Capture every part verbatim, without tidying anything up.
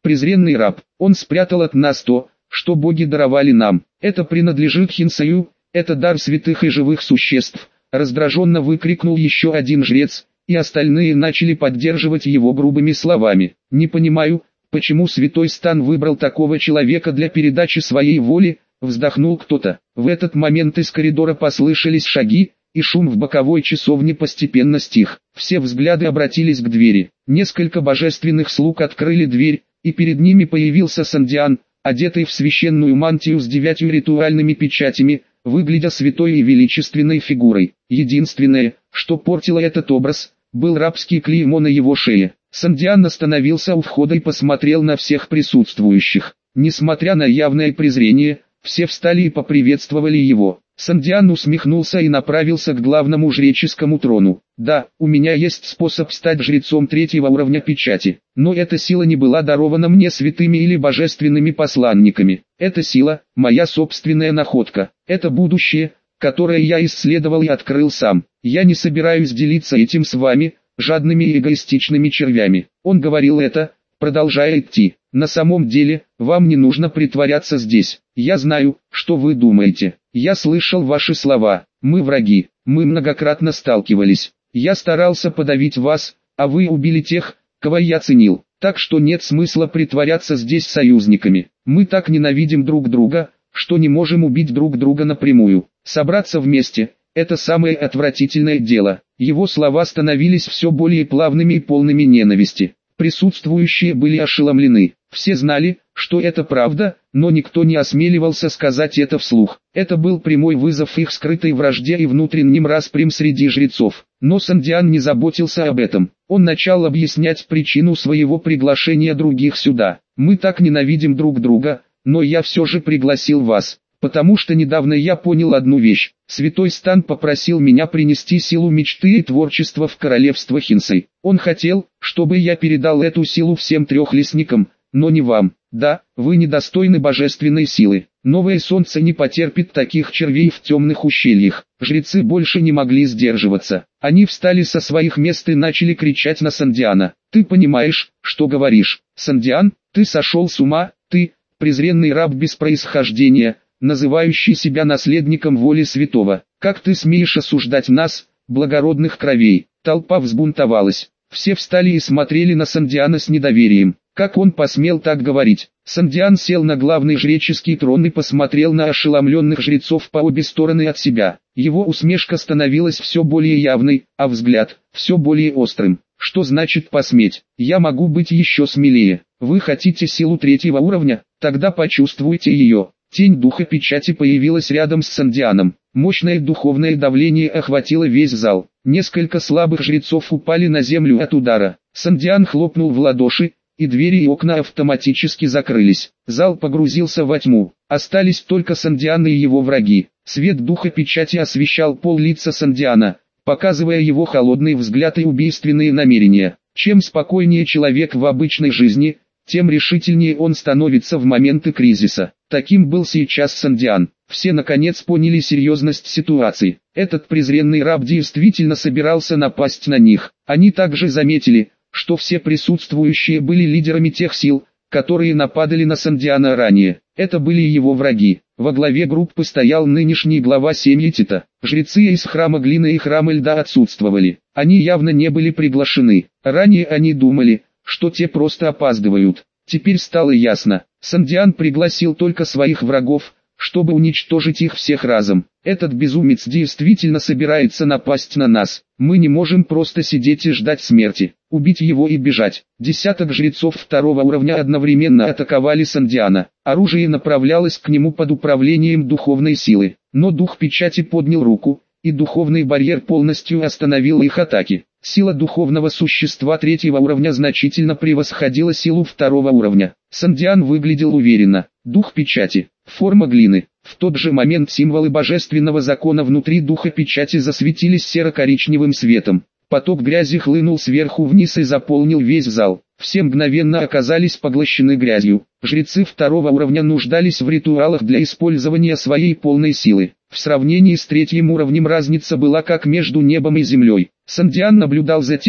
презренный раб. Он спрятал от нас то, что боги даровали нам. Это принадлежит Хинсаю, это дар святых и живых существ. Раздраженно выкрикнул еще один жрец, и остальные начали поддерживать его грубыми словами. Не понимаю, почему святой стан выбрал такого человека для передачи своей воли, вздохнул кто-то. В этот момент из коридора послышались шаги, и шум в боковой часовне постепенно стих. Все взгляды обратились к двери. Несколько божественных слуг открыли дверь, и перед ними появился Сандиан, одетый в священную мантию с девятью ритуальными печатями, выглядя святой и величественной фигурой. Единственное, что портило этот образ, был рабский клеймо на его шее. Сандиан остановился у входа и посмотрел на всех присутствующих. Несмотря на явное презрение, все встали и поприветствовали его. Сандиан усмехнулся и направился к главному жреческому трону. Да, у меня есть способ стать жрецом третьего уровня печати, но эта сила не была дарована мне святыми или божественными посланниками. Эта сила – моя собственная находка. Это будущее, которое я исследовал и открыл сам. Я не собираюсь делиться этим с вами, жадными и эгоистичными червями. Он говорил это, продолжая идти. На самом деле, вам не нужно притворяться здесь. Я знаю, что вы думаете. Я слышал ваши слова. Мы враги. Мы многократно сталкивались. Я старался подавить вас, а вы убили тех, кого я ценил. Так что нет смысла притворяться здесь союзниками. Мы так ненавидим друг друга, что не можем убить друг друга напрямую. Собраться вместе – это самое отвратительное дело. Его слова становились все более плавными и полными ненависти. Присутствующие были ошеломлены. Все знали, что это правда, но никто не осмеливался сказать это вслух. Это был прямой вызов их скрытой вражде и внутренним распрям среди жрецов. Но Сандиан не заботился об этом. Он начал объяснять причину своего приглашения других сюда. «Мы так ненавидим друг друга, но я все же пригласил вас. Потому что недавно я понял одну вещь. Святой Стан попросил меня принести силу мечты и творчества в королевство Хинсай. Он хотел, чтобы я передал эту силу всем трехлесникам, но не вам. Да, вы недостойны божественной силы. Новое солнце не потерпит таких червей в темных ущельях». Жрецы больше не могли сдерживаться. Они встали со своих мест и начали кричать на Сандиана. «Ты понимаешь, что говоришь? Сандиан, ты сошел с ума, ты, презренный раб без происхождения, называющий себя наследником воли святого. Как ты смеешь осуждать нас, благородных кровей?» Толпа взбунтовалась. Все встали и смотрели на Сандиана с недоверием. Как он посмел так говорить? Сандиан сел на главный жреческий трон и посмотрел на ошеломленных жрецов по обе стороны от себя. Его усмешка становилась все более явной, а взгляд – все более острым. Что значит посметь? Я могу быть еще смелее. Вы хотите силу третьего уровня? Тогда почувствуйте ее. Тень духа печати появилась рядом с Сандианом. Мощное духовное давление охватило весь зал. Несколько слабых жрецов упали на землю от удара. Сандиан хлопнул в ладоши, и двери и окна автоматически закрылись. Зал погрузился во тьму. Остались только Сандиан и его враги. Свет духа печати освещал пол лица Сандиана, показывая его холодный взгляд и убийственные намерения. Чем спокойнее человек в обычной жизни, тем решительнее он становится в моменты кризиса. Таким был сейчас Сандиан. Все наконец поняли серьезность ситуации. Этот презренный раб действительно собирался напасть на них. Они также заметили, что все присутствующие были лидерами тех сил, которые нападали на Сандиана ранее. Это были его враги. Во главе группы стоял нынешний глава семьи Тита. Жрецы из храма глины и храма льда отсутствовали. Они явно не были приглашены. Ранее они думали, что те просто опаздывают. Теперь стало ясно. Сандиан пригласил только своих врагов, чтобы уничтожить их всех разом. Этот безумец действительно собирается напасть на нас. Мы не можем просто сидеть и ждать смерти. Убить его и бежать. Десяток жрецов второго уровня одновременно атаковали Сандиана. Оружие направлялось к нему под управлением духовной силы. Но дух печати поднял руку, и духовный барьер полностью остановил их атаки. Сила духовного существа третьего уровня значительно превосходила силу второго уровня. Сандиан выглядел уверенно. Дух печати. Форма глины. В тот же момент символы божественного закона внутри духа печати засветились серо-коричневым светом. Поток грязи хлынул сверху вниз и заполнил весь зал. Все мгновенно оказались поглощены грязью. Жрецы второго уровня нуждались в ритуалах для использования своей полной силы. В сравнении с третьим уровнем разница была как между небом и землей. Сандиан наблюдал за тем,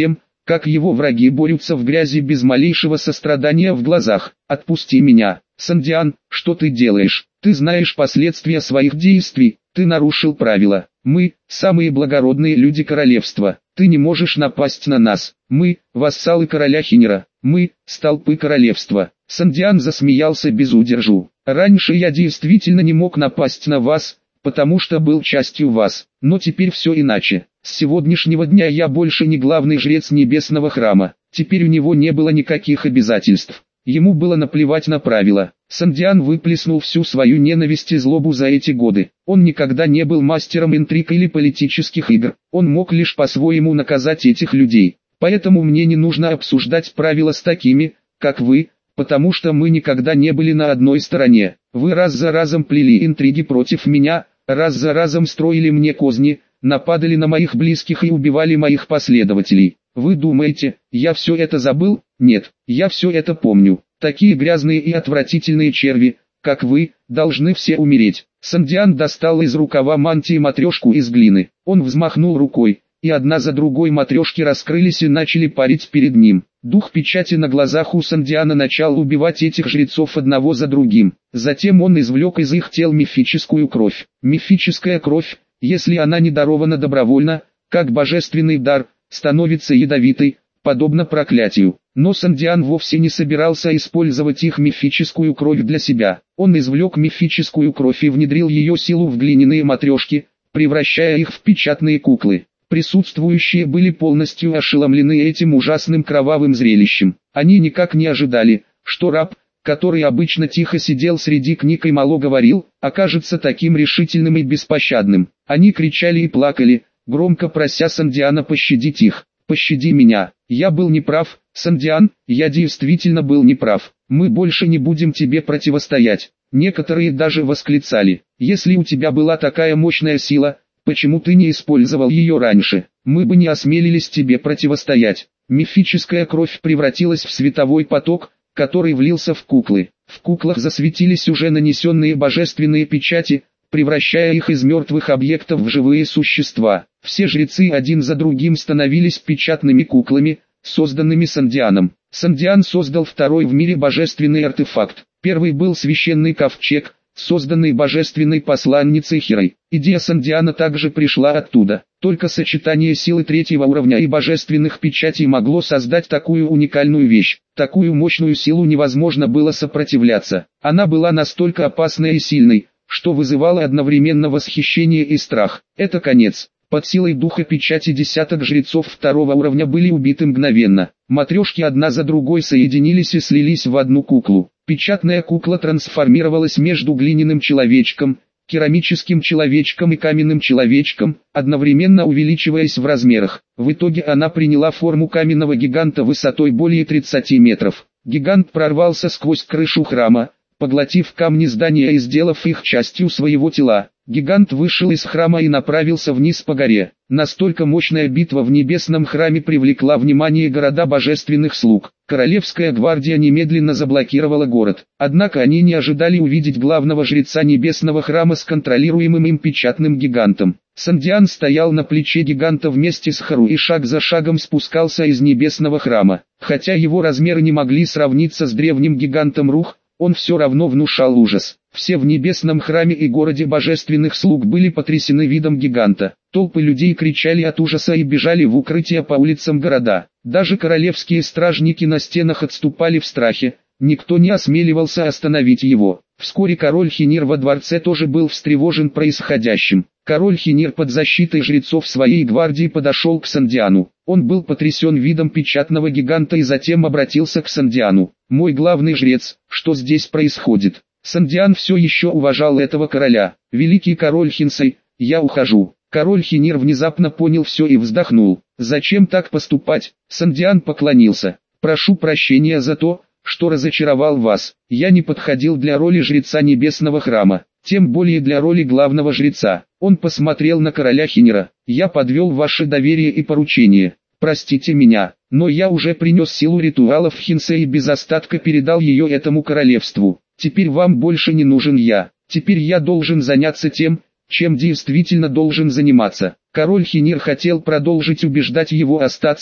как его враги борются в грязи без малейшего сострадания в глазах. Отпусти меня, Сандиан, что ты делаешь? Ты знаешь последствия своих действий, ты нарушил правила. Мы, самые благородные люди королевства, ты не можешь напасть на нас. Мы, вассалы короля Хинера, мы, столпы королевства. Сандиан засмеялся без удержу. Раньше я действительно не мог напасть на вас, потому что был частью вас, но теперь все иначе. С сегодняшнего дня я больше не главный жрец небесного храма, теперь у него не было никаких обязательств. Ему было наплевать на правила. Сандиан выплеснул всю свою ненависть и злобу за эти годы. Он никогда не был мастером интриг или политических игр. Он мог лишь по-своему наказать этих людей. Поэтому мне не нужно обсуждать правила с такими, как вы, потому что мы никогда не были на одной стороне. Вы раз за разом плели интриги против меня, раз за разом строили мне козни, нападали на моих близких и убивали моих последователей. Вы думаете, я все это забыл? Нет, я все это помню. Такие грязные и отвратительные черви, как вы, должны все умереть. Сандиан достал из рукава мантии матрешку из глины. Он взмахнул рукой, и одна за другой матрешки раскрылись и начали парить перед ним. Дух печати на глазах у Сандиана начал убивать этих жрецов одного за другим. Затем он извлек из их тел мифическую кровь. Мифическая кровь, если она не дарована добровольно, как божественный дар, становится ядовитой, подобно проклятию. Но Сандиан вовсе не собирался использовать их мифическую кровь для себя. Он извлек мифическую кровь и внедрил ее силу в глиняные матрешки, превращая их в печатные куклы. Присутствующие были полностью ошеломлены этим ужасным кровавым зрелищем. Они никак не ожидали, что раб, который обычно тихо сидел среди книг и мало говорил, окажется таким решительным и беспощадным. Они кричали и плакали, громко прося Сандиана пощадить их. «Пощади меня, я был неправ, Сандиан, я действительно был неправ, мы больше не будем тебе противостоять». Некоторые даже восклицали: «Если у тебя была такая мощная сила, почему ты не использовал ее раньше? Мы бы не осмелились тебе противостоять». Мифическая кровь превратилась в световой поток, который влился в куклы. В куклах засветились уже нанесенные божественные печати, превращая их из мертвых объектов в живые существа. Все жрецы один за другим становились печатными куклами, созданными Сандианом. Сандиан создал второй в мире божественный артефакт. Первый был священный ковчег, созданный божественной посланницей Херой. Идея Сандиана также пришла оттуда. Только сочетание силы третьего уровня и божественных печатей могло создать такую уникальную вещь. Такую мощную силу невозможно было сопротивляться. Она была настолько опасной и сильной, что вызывало одновременно восхищение и страх. Это конец. Под силой духа печати десяток жрецов второго уровня были убиты мгновенно. Матрешки одна за другой соединились и слились в одну куклу. Печатная кукла трансформировалась между глиняным человечком, керамическим человечком и каменным человечком, одновременно увеличиваясь в размерах. В итоге она приняла форму каменного гиганта высотой более тридцати метров. Гигант прорвался сквозь крышу храма, поглотив камни здания и сделав их частью своего тела. Гигант вышел из храма и направился вниз по горе. Настолько мощная битва в небесном храме привлекла внимание города божественных слуг. Королевская гвардия немедленно заблокировала город. Однако они не ожидали увидеть главного жреца небесного храма с контролируемым им печатным гигантом. Сандиан стоял на плече гиганта вместе с Хару и шаг за шагом спускался из небесного храма. Хотя его размеры не могли сравниться с древним гигантом Рух, он все равно внушал ужас. Все в небесном храме и городе божественных слуг были потрясены видом гиганта. Толпы людей кричали от ужаса и бежали в укрытие по улицам города. Даже королевские стражники на стенах отступали в страхе, никто не осмеливался остановить его. Вскоре король Хинир во дворце тоже был встревожен происходящим. Король Хинир под защитой жрецов своей гвардии подошел к Сандиану. Он был потрясен видом печатного гиганта и затем обратился к Сандиану. «Мой главный жрец, что здесь происходит?» Сандиан все еще уважал этого короля. «Великий король Хинсай, я ухожу». Король Хинир внезапно понял все и вздохнул. «Зачем так поступать?» Сандиан поклонился. «Прошу прощения за то, что разочаровал вас. Я не подходил для роли жреца небесного храма, тем более для роли главного жреца». Он посмотрел на короля Хинира. «Я подвел ваше доверие и поручение. Простите меня, но я уже принес силу ритуалов Хинса и без остатка передал ее этому королевству. Теперь вам больше не нужен я. Теперь я должен заняться тем, чем действительно должен заниматься». Король Хинир хотел продолжить убеждать его остаться,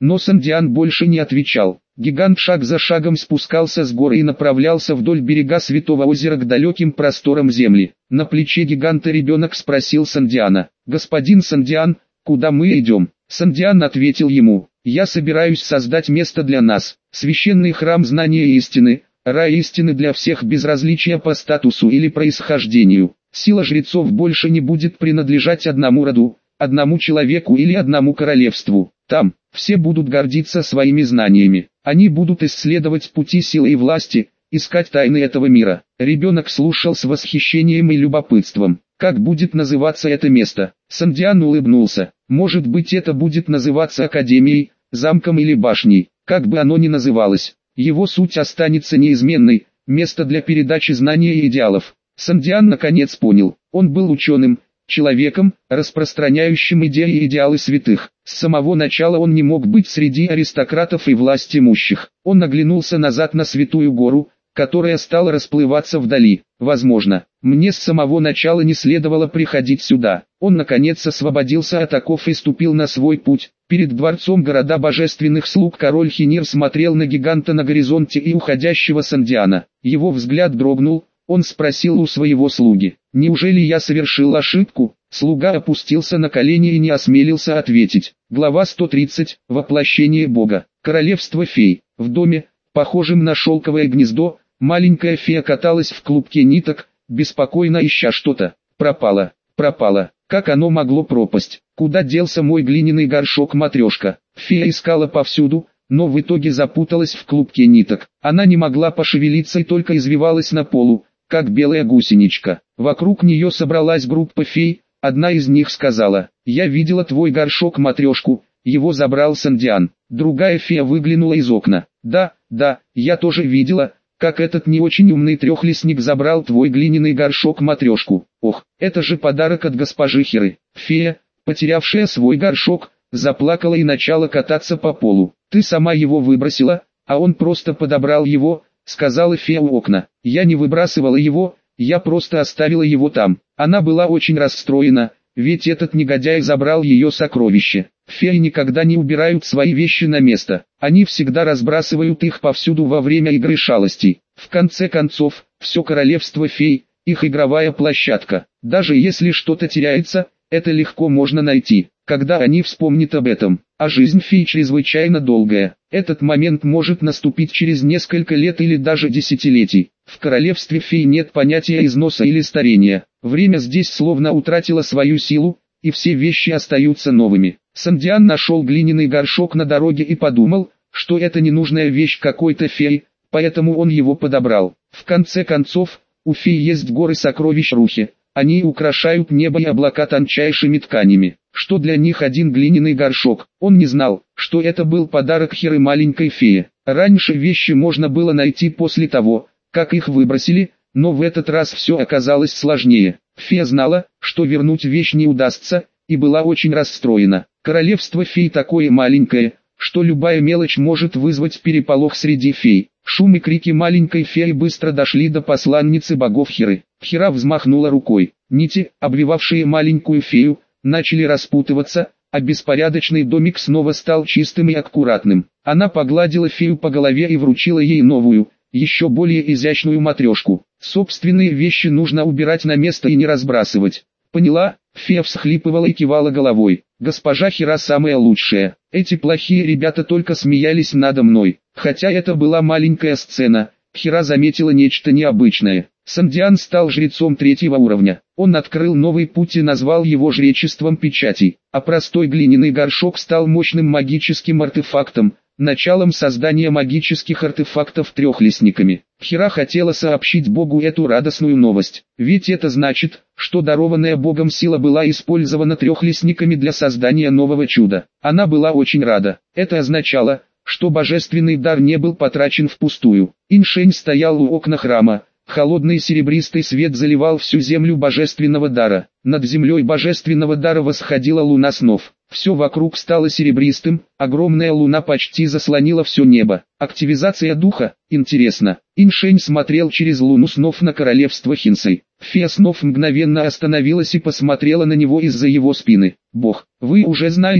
Но Сандиан больше не отвечал. Гигант шаг за шагом спускался с горы и направлялся вдоль берега Святого озера к далеким просторам земли. На плече гиганта ребенок спросил Сандиана: «Господин Сандиан, куда мы идем?» Сандиан ответил ему: «Я собираюсь создать место для нас, священный храм знания истины, рай истины для всех без различия по статусу или происхождению. Сила жрецов больше не будет принадлежать одному роду, одному человеку или одному королевству. Там все будут гордиться своими знаниями. Они будут исследовать пути силы и власти, искать тайны этого мира». Ребенок слушал с восхищением и любопытством. «Как будет называться это место?» Сандиан улыбнулся. «Может быть, это будет называться академией, замком или башней. Как бы оно ни называлось, его суть останется неизменной, место для передачи знаний и идеалов». Сандиан наконец понял. Он был ученым, человеком, распространяющим идеи и идеалы святых. С самого начала он не мог быть среди аристократов и властимущих. Он оглянулся назад на Святую гору, которая стала расплываться вдали. «Возможно, мне с самого начала не следовало приходить сюда». Он наконец освободился от оков и ступил на свой путь. Перед дворцом города божественных слуг король Хинир смотрел на гиганта на горизонте и уходящего Сандиана. Его взгляд дрогнул. Он спросил у своего слуги: «Неужели я совершил ошибку?» Слуга опустился на колени и не осмелился ответить. Глава сто тридцать. Воплощение Бога. Королевство фей. В доме, похожем на шелковое гнездо, маленькая фея каталась в клубке ниток, беспокойно ища что-то. Пропало, пропало. Как оно могло пропасть? Куда делся мой глиняный горшок-матрешка? Фея искала повсюду, но в итоге запуталась в клубке ниток. Она не могла пошевелиться и только извивалась на полу, как белая гусеничка. Вокруг нее собралась группа фей. Одна из них сказала: «Я видела твой горшок-матрешку, его забрал Сандиан». Другая фея выглянула из окна: «Да, да, я тоже видела, как этот не очень умный трехлистник забрал твой глиняный горшок-матрешку. Ох, это же подарок от госпожи Хиры». Фея, потерявшая свой горшок, заплакала и начала кататься по полу. «Ты сама его выбросила, а он просто подобрал его», — сказала фея у окна. «Я не выбрасывала его, я просто оставила его там». Она была очень расстроена, ведь этот негодяй забрал ее сокровище. Феи никогда не убирают свои вещи на место, они всегда разбрасывают их повсюду во время игры шалостей. В конце концов, все королевство фей — их игровая площадка. Даже если что-то теряется, это легко можно найти, когда они вспомнят об этом. А жизнь фей чрезвычайно долгая. Этот момент может наступить через несколько лет или даже десятилетий. В королевстве фей нет понятия износа или старения. Время здесь словно утратило свою силу, и все вещи остаются новыми. Сандиан нашел глиняный горшок на дороге и подумал, что это ненужная вещь какой-то феи, поэтому он его подобрал. В конце концов, у фей есть горы сокровищ Рухи. Они украшают небо и облака тончайшими тканями. Что для них один глиняный горшок? Он не знал, что это был подарок Хиры маленькой фее. Раньше вещи можно было найти после того, как их выбросили, но в этот раз все оказалось сложнее. Фея знала, что вернуть вещь не удастся, и была очень расстроена. Королевство фей такое маленькое, что любая мелочь может вызвать переполох среди фей. Шум и крики маленькой феи быстро дошли до посланницы богов Хиры. Хира взмахнула рукой. Нити, обвивавшие маленькую фею, начали распутываться, а беспорядочный домик снова стал чистым и аккуратным. Она погладила фею по голове и вручила ей новую, еще более изящную матрешку. Собственные вещи нужно убирать на место и не разбрасывать. Поняла? Фея всхлипывала и кивала головой. Госпожа Хира самая лучшая. Эти плохие ребята только смеялись надо мной. Хотя это была маленькая сцена, Хира заметила нечто необычное. Сандиан стал жрецом третьего уровня. Он открыл новый путь и назвал его жречеством печатей. А простой глиняный горшок стал мощным магическим артефактом, началом создания магических артефактов трехлистниками. Хира хотела сообщить Богу эту радостную новость, ведь это значит, что дарованная Богом сила была использована трехлистниками для создания нового чуда. Она была очень рада. Это означало, что божественный дар не был потрачен впустую. Иншень стоял у окна храма. Холодный серебристый свет заливал всю землю божественного дара. Над землей божественного дара восходила луна снов. Все вокруг стало серебристым, огромная луна почти заслонила все небо. Активизация духа, интересно. Иншень смотрел через луну снов на королевство Хинсэй. Фея снов мгновенно остановилась и посмотрела на него из-за его спины. «Бог, вы уже знаете,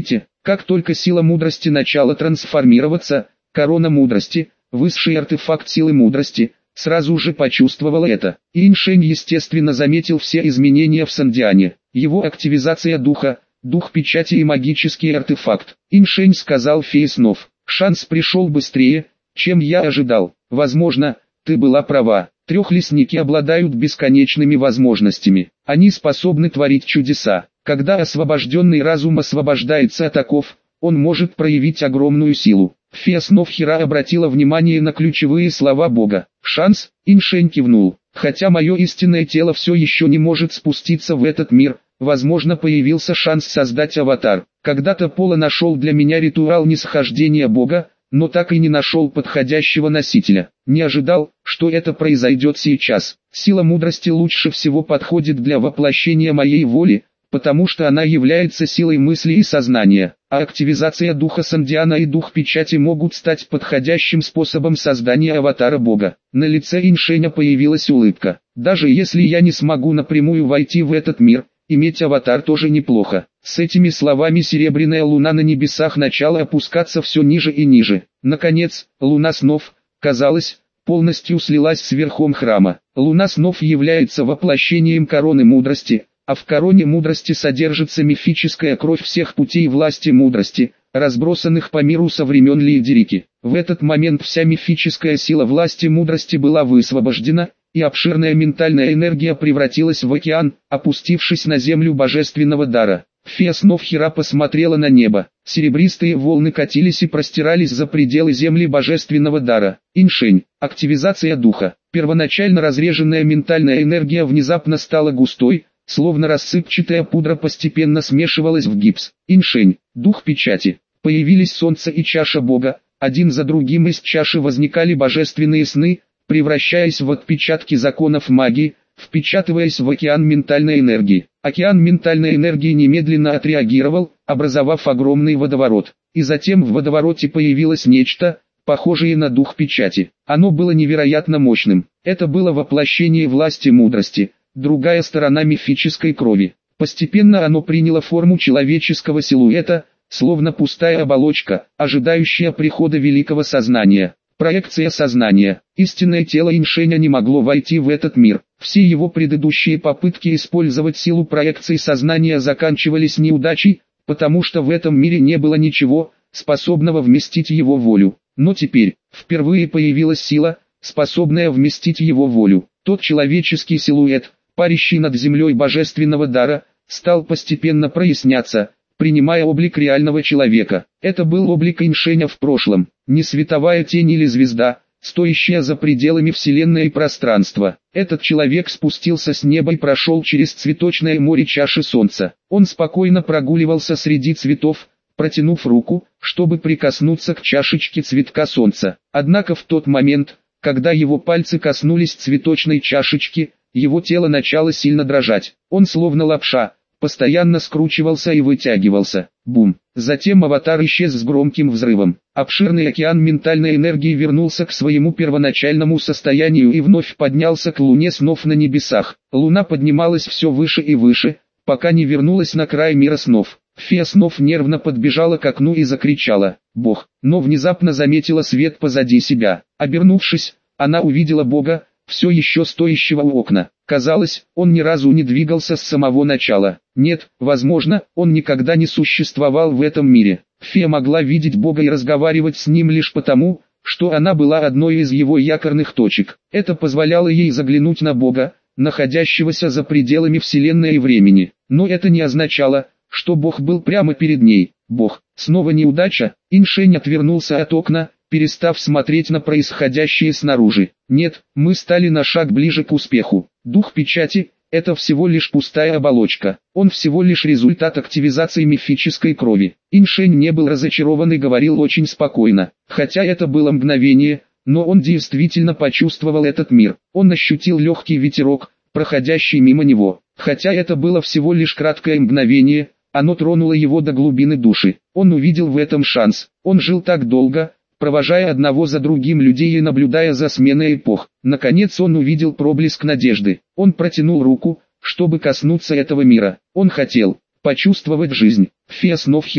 Как только сила мудрости начала трансформироваться, корона мудрости, высший артефакт силы мудрости, сразу же почувствовала это. Иншень естественно заметил все изменения в Сандиане. Его активизация духа, дух печати и магический артефакт. Иншень сказал фее снов: «Шанс пришел быстрее, чем я ожидал. Возможно, ты была права. Трехлесники обладают бесконечными возможностями. Они способны творить чудеса. Когда освобожденный разум освобождается от оков, он может проявить огромную силу». Фея снов Хира обратила внимание на ключевые слова Бога. «Шанс?» — Иншень кивнул. «Хотя мое истинное тело все еще не может спуститься в этот мир, возможно, появился шанс создать аватар. Когда-то Пола нашел для меня ритуал нисхождения Бога, но так и не нашел подходящего носителя. Не ожидал, что это произойдет сейчас. Сила мудрости лучше всего подходит для воплощения моей воли, потому что она является силой мысли и сознания, а активизация духа Сандиана и дух печати могут стать подходящим способом создания аватара Бога». На лице Иншеня появилась улыбка. «Даже если я не смогу напрямую войти в этот мир, иметь аватар тоже неплохо». С этими словами серебряная луна на небесах начала опускаться все ниже и ниже. Наконец, луна снов, казалось, полностью слилась с верхом храма. Луна снов является воплощением короны мудрости, а в короне мудрости содержится мифическая кровь всех путей власти мудрости, разбросанных по миру со времен Лиедерики. В этот момент вся мифическая сила власти мудрости была высвобождена, и обширная ментальная энергия превратилась в океан, опустившись на землю божественного дара. Фея снов Хира посмотрела на небо. Серебристые волны катились и простирались за пределы земли божественного дара. Иншень. Активизация духа. Первоначально разреженная ментальная энергия внезапно стала густой, словно рассыпчатая пудра постепенно смешивалась в гипс. Иншень. Дух печати. Появились солнце и чаша Бога. Один за другим из чаши возникали божественные сны, превращаясь в отпечатки законов магии, впечатываясь в океан ментальной энергии. Океан ментальной энергии немедленно отреагировал, образовав огромный водоворот. И затем в водовороте появилось нечто, похожее на дух печати. Оно было невероятно мощным. Это было воплощение власти мудрости, другая сторона мифической крови. Постепенно оно приняло форму человеческого силуэта, словно пустая оболочка, ожидающая прихода великого сознания. Проекция сознания. Истинное тело Иншеня не могло войти в этот мир. Все его предыдущие попытки использовать силу проекции сознания заканчивались неудачей, потому что в этом мире не было ничего, способного вместить его волю. Но теперь, впервые появилась сила, способная вместить его волю. Тот человеческий силуэт, парящий над землей божественного дара, стал постепенно проясняться, принимая облик реального человека. Это был облик Иншеня в прошлом, не световая тень или звезда, стоящая за пределами вселенной и пространства. Этот человек спустился с неба и прошел через цветочное море чаши солнца. Он спокойно прогуливался среди цветов, протянув руку, чтобы прикоснуться к чашечке цветка солнца. Однако в тот момент, когда его пальцы коснулись цветочной чашечки, его тело начало сильно дрожать. Он словно лапша, постоянно скручивался и вытягивался. Бум. Затем аватар исчез с громким взрывом. Обширный океан ментальной энергии вернулся к своему первоначальному состоянию и вновь поднялся к луне снов на небесах. Луна поднималась все выше и выше, пока не вернулась на край мира снов. Фея снов нервно подбежала к окну и закричала «Бог!», но внезапно заметила свет позади себя. Обернувшись, она увидела Бога, все еще стоящего у окна. Казалось, он ни разу не двигался с самого начала. Нет, возможно, он никогда не существовал в этом мире. Фея могла видеть Бога и разговаривать с ним лишь потому, что она была одной из его якорных точек. Это позволяло ей заглянуть на Бога, находящегося за пределами вселенной и времени. Но это не означало, что Бог был прямо перед ней. Бог. Снова неудача. Иншень отвернулся от окна, перестав смотреть на происходящее снаружи. Нет, мы стали на шаг ближе к успеху. Дух печати – это всего лишь пустая оболочка. Он всего лишь результат активизации мифической крови. Иншень не был разочарован и говорил очень спокойно. Хотя это было мгновение, но он действительно почувствовал этот мир. Он ощутил легкий ветерок, проходящий мимо него. Хотя это было всего лишь краткое мгновение, оно тронуло его до глубины души. Он увидел в этом шанс. Он жил так долго, провожая одного за другим людей и наблюдая за сменой эпох. Наконец он увидел проблеск надежды. Он протянул руку, чтобы коснуться этого мира. Он хотел почувствовать жизнь. Фея снов Хира.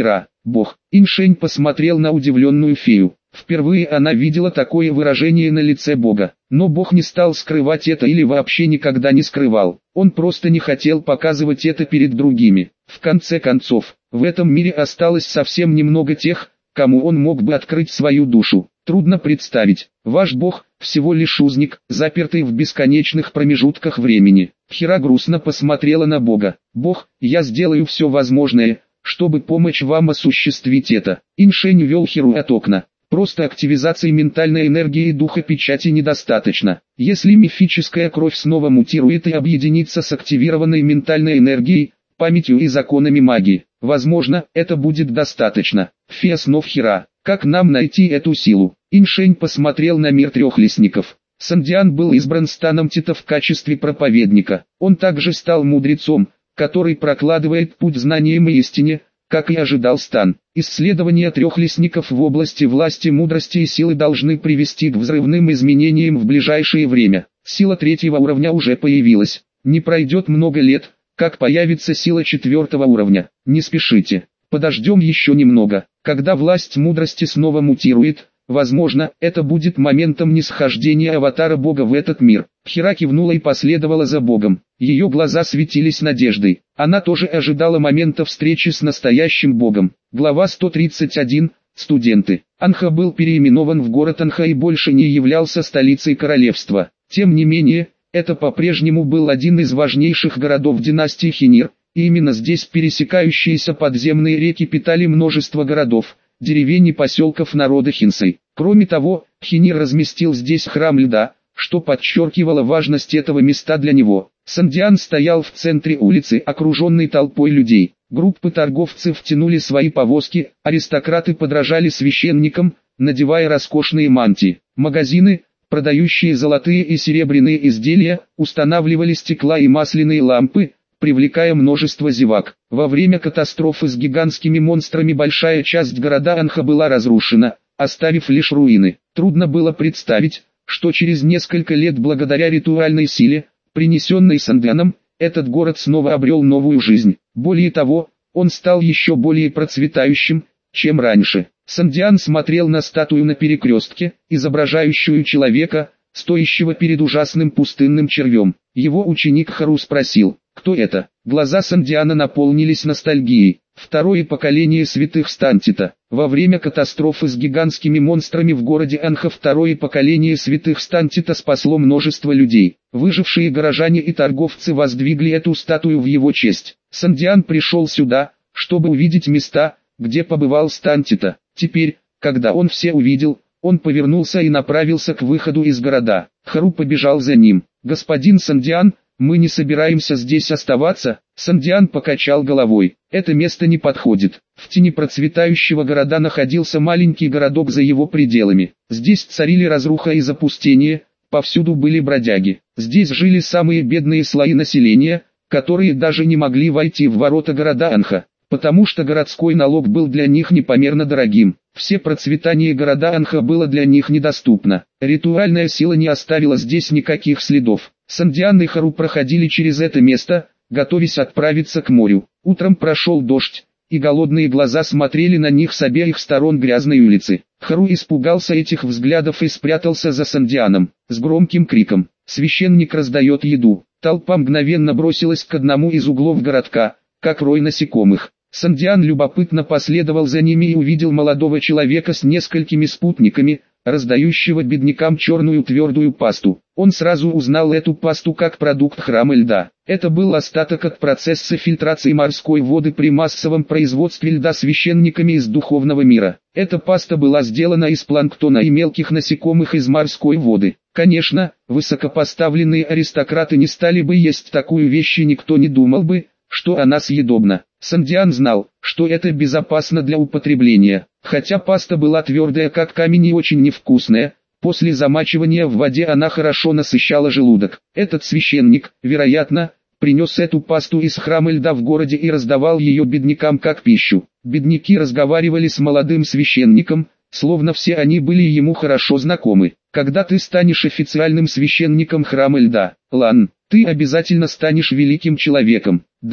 Бог. Иншень посмотрел на удивленную фею. Впервые она видела такое выражение на лице Бога. Но Бог не стал скрывать это или вообще никогда не скрывал. Он просто не хотел показывать это перед другими. В конце концов, в этом мире осталось совсем немного тех, кому он мог бы открыть свою душу. Трудно представить, ваш Бог – всего лишь узник, запертый в бесконечных промежутках времени. Хира грустно посмотрела на Бога. Бог, я сделаю все возможное, чтобы помочь вам осуществить это. Иншень увел Хиру от окна. Просто активизации ментальной энергии и духа печати недостаточно. Если мифическая кровь снова мутирует и объединится с активированной ментальной энергией, памятью и законами магии, возможно, это будет достаточно. Фея снов Хира. Как нам найти эту силу? Иншень посмотрел на мир трехлистников. Сандиан был избран станом Тита в качестве проповедника. Он также стал мудрецом, который прокладывает путь знаниям и истине, как и ожидал Стан. Исследования трехлистников в области власти, мудрости и силы должны привести к взрывным изменениям в ближайшее время. Сила третьего уровня уже появилась. Не пройдет много лет, как появится сила четвертого уровня. Не спешите. Подождем еще немного. Когда власть мудрости снова мутирует, возможно, это будет моментом нисхождения аватара Бога в этот мир. Хира кивнула и последовала за Богом. Ее глаза светились надеждой. Она тоже ожидала момента встречи с настоящим Богом. Глава сто тридцать один. Студенты. Анха был переименован в город Анха и больше не являлся столицей королевства. Тем не менее, это по-прежнему был один из важнейших городов династии Хинир. И именно здесь пересекающиеся подземные реки питали множество городов, деревень и поселков народа Хинсэй. Кроме того, Хинир разместил здесь храм льда, что подчеркивало важность этого места для него. Сандиан стоял в центре улицы, окруженный толпой людей. Группы торговцев тянули свои повозки, аристократы подражали священникам, надевая роскошные мантии. Магазины, продающие золотые и серебряные изделия, устанавливали стекла и масляные лампы, привлекая множество зевак. Во время катастрофы с гигантскими монстрами большая часть города Анха была разрушена, оставив лишь руины. Трудно было представить, что через несколько лет благодаря ритуальной силе, принесенной Сандианом, этот город снова обрел новую жизнь. Более того, он стал еще более процветающим, чем раньше. Сандиан смотрел на статую на перекрестке, изображающую человека, стоящего перед ужасным пустынным червем. Его ученик Хару спросил: кто это? Глаза Сандиана наполнились ностальгией. Второе поколение святых Стантита. Во время катастрофы с гигантскими монстрами в городе Анха второе поколение святых Стантита спасло множество людей. Выжившие горожане и торговцы воздвигли эту статую в его честь. Сандиан пришел сюда, чтобы увидеть места, где побывал Стантита. Теперь, когда он все увидел, он повернулся и направился к выходу из города. Хару побежал за ним. «Господин Сандиан, мы не собираемся здесь оставаться». Сандиан покачал головой. «Это место не подходит». В тени процветающего города находился маленький городок за его пределами. Здесь царили разруха и запустение, повсюду были бродяги. Здесь жили самые бедные слои населения, которые даже не могли войти в ворота города Анха, потому что городской налог был для них непомерно дорогим. Все процветание города Анха было для них недоступно. Ритуальная сила не оставила здесь никаких следов. Сандиан и Хару проходили через это место, готовясь отправиться к морю. Утром прошел дождь, и голодные глаза смотрели на них с обеих сторон грязной улицы. Хару испугался этих взглядов и спрятался за Сандианом. С громким криком «Священник раздает еду!» Толпа мгновенно бросилась к одному из углов городка, как рой насекомых. Сандиан любопытно последовал за ними и увидел молодого человека с несколькими спутниками, раздающего беднякам черную твердую пасту. Он сразу узнал эту пасту как продукт храма льда. Это был остаток от процесса фильтрации морской воды при массовом производстве льда священниками из духовного мира. Эта паста была сделана из планктона и мелких насекомых из морской воды. Конечно, высокопоставленные аристократы не стали бы есть такую вещь, и никто не думал бы, что она съедобна. Сандиан знал, что это безопасно для употребления. Хотя паста была твердая как камень и очень невкусная, после замачивания в воде она хорошо насыщала желудок. Этот священник, вероятно, принес эту пасту из храма льда в городе и раздавал ее беднякам как пищу. Бедняки разговаривали с молодым священником, словно все они были ему хорошо знакомы. Когда ты станешь официальным священником храма льда, Лан, ты обязательно станешь великим человеком. Да,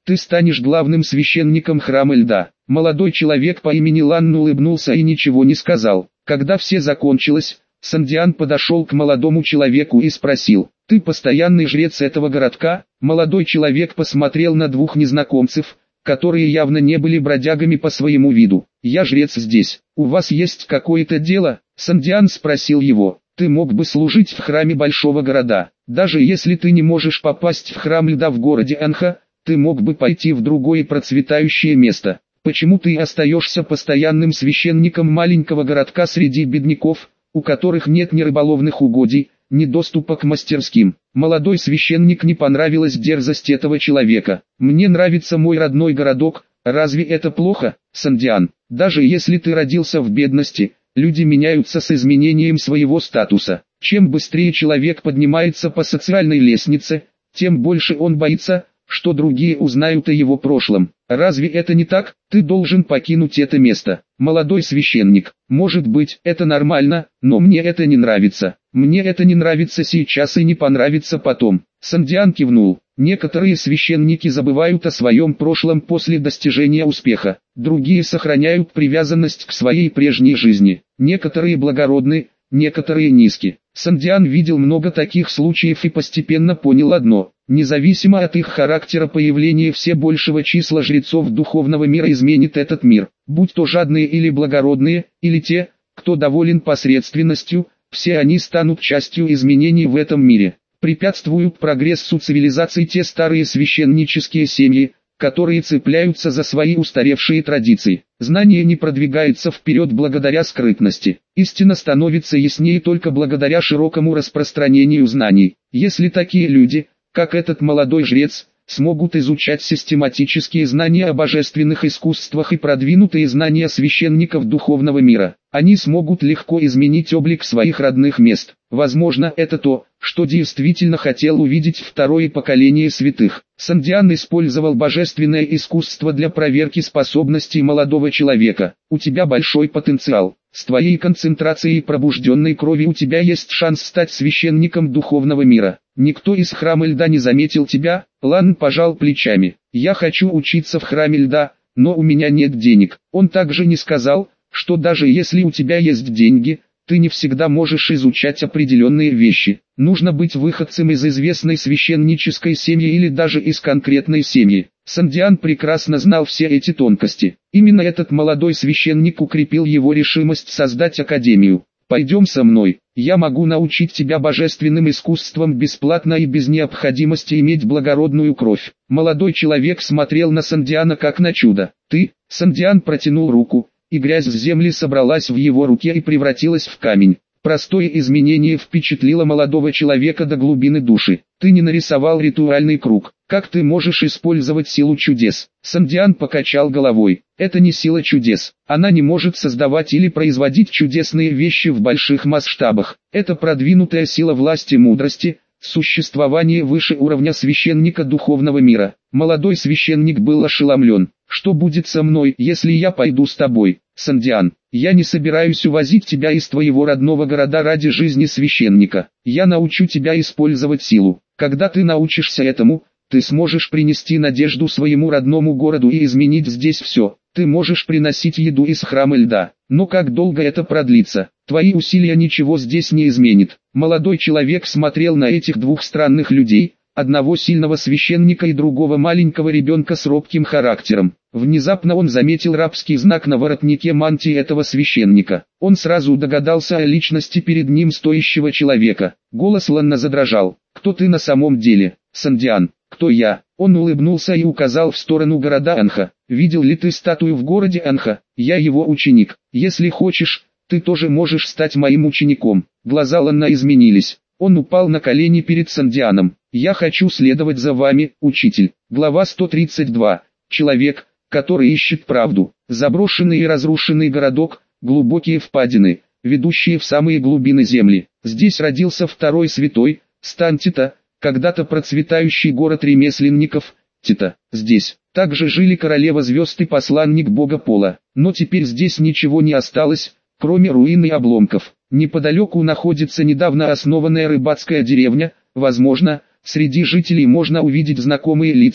ты станешь главным священником храма льда. Молодой человек по имени Лан улыбнулся и ничего не сказал. Когда все закончилось, Сандиан подошел к молодому человеку и спросил: «Ты постоянный жрец этого городка?» Молодой человек посмотрел на двух незнакомцев, которые явно не были бродягами по своему виду. «Я жрец здесь. У вас есть какое-то дело?» Сандиан спросил его. «Ты мог бы служить в храме большого города. Даже если ты не можешь попасть в храм льда в городе Анха, ты мог бы пойти в другое процветающее место. Почему ты остаешься постоянным священником маленького городка среди бедняков, у которых нет ни рыболовных угодий, ни доступа к мастерским?» Молодой священник не понравилась дерзость этого человека. «Мне нравится мой родной городок, разве это плохо, Сандиан? Даже если ты родился в бедности, люди меняются с изменением своего статуса. Чем быстрее человек поднимается по социальной лестнице, тем больше он боится, что другие узнают о его прошлом. Разве это не так? Ты должен покинуть это место». Молодой священник: «Может быть, это нормально, но мне это не нравится. Мне это не нравится сейчас и не понравится потом». Сандиан кивнул. Некоторые священники забывают о своем прошлом после достижения успеха. Другие сохраняют привязанность к своей прежней жизни. Некоторые благородны, некоторые низки. Сандиан видел много таких случаев и постепенно понял одно: независимо от их характера, появление все большего числа жрецов духовного мира изменит этот мир. Будь то жадные или благородные, или те, кто доволен посредственностью, все они станут частью изменений в этом мире. Препятствуют прогрессу цивилизации те старые священнические семьи, которые цепляются за свои устаревшие традиции. Знание не продвигается вперед благодаря скрытности. Истина становится яснее только благодаря широкому распространению знаний. Если такие люди, как этот молодой жрец, смогут изучать систематические знания о божественных искусствах и продвинутые знания священников духовного мира, они смогут легко изменить облик своих родных мест. Возможно, это то, что действительно хотел увидеть второе поколение святых. Сандиан использовал божественное искусство для проверки способностей молодого человека. «У тебя большой потенциал. С твоей концентрацией пробужденной крови у тебя есть шанс стать священником духовного мира. Никто из храма льда не заметил тебя». Лан пожал плечами. «Я хочу учиться в храме льда, но у меня нет денег». Он также не сказал, что даже если у тебя есть деньги, ты не всегда можешь изучать определенные вещи. Нужно быть выходцем из известной священнической семьи или даже из конкретной семьи. Сандиан прекрасно знал все эти тонкости. Именно этот молодой священник укрепил его решимость создать академию. «Пойдем со мной, я могу научить тебя божественным искусствам бесплатно и без необходимости иметь благородную кровь». Молодой человек смотрел на Сандиана как на чудо. «Ты?» Сандиан протянул руку, и грязь с земли собралась в его руке и превратилась в камень. Простое изменение впечатлило молодого человека до глубины души. «Ты не нарисовал ритуальный круг. Как ты можешь использовать силу чудес?» Сандиан покачал головой. «Это не сила чудес. Она не может создавать или производить чудесные вещи в больших масштабах. Это продвинутая сила власти мудрости, существование выше уровня священника духовного мира». Молодой священник был ошеломлен. «Что будет со мной, если я пойду с тобой, Сандиан? Я не собираюсь увозить тебя из твоего родного города ради жизни священника. Я научу тебя использовать силу. Когда ты научишься этому, ты сможешь принести надежду своему родному городу и изменить здесь все. Ты можешь приносить еду из храма льда. Но как долго это продлится? Твои усилия ничего здесь не изменит». Молодой человек смотрел на этих двух странных людей, одного сильного священника и другого маленького ребенка с робким характером. Внезапно он заметил рабский знак на воротнике мантии этого священника. Он сразу догадался о личности перед ним стоящего человека. Голос Ланна задрожал. «Кто ты на самом деле, Сандиан?» «Кто я?» Он улыбнулся и указал в сторону города Анха. «Видел ли ты статую в городе Анха? Я его ученик. Если хочешь, ты тоже можешь стать моим учеником». Глаза Ланна изменились. Он упал на колени перед Сандианом. «Я хочу следовать за вами, учитель». Глава сто тридцать два. Человек, который ищет правду. Заброшенный и разрушенный городок, глубокие впадины, ведущие в самые глубины земли. Здесь родился второй святой, стан Тита, когда-то процветающий город ремесленников, Тита. Здесь также жили королева звезд и посланник бога Пола. Но теперь здесь ничего не осталось, кроме руин и обломков. Неподалеку находится недавно основанная рыбацкая деревня. Возможно, среди жителей можно увидеть знакомые лица.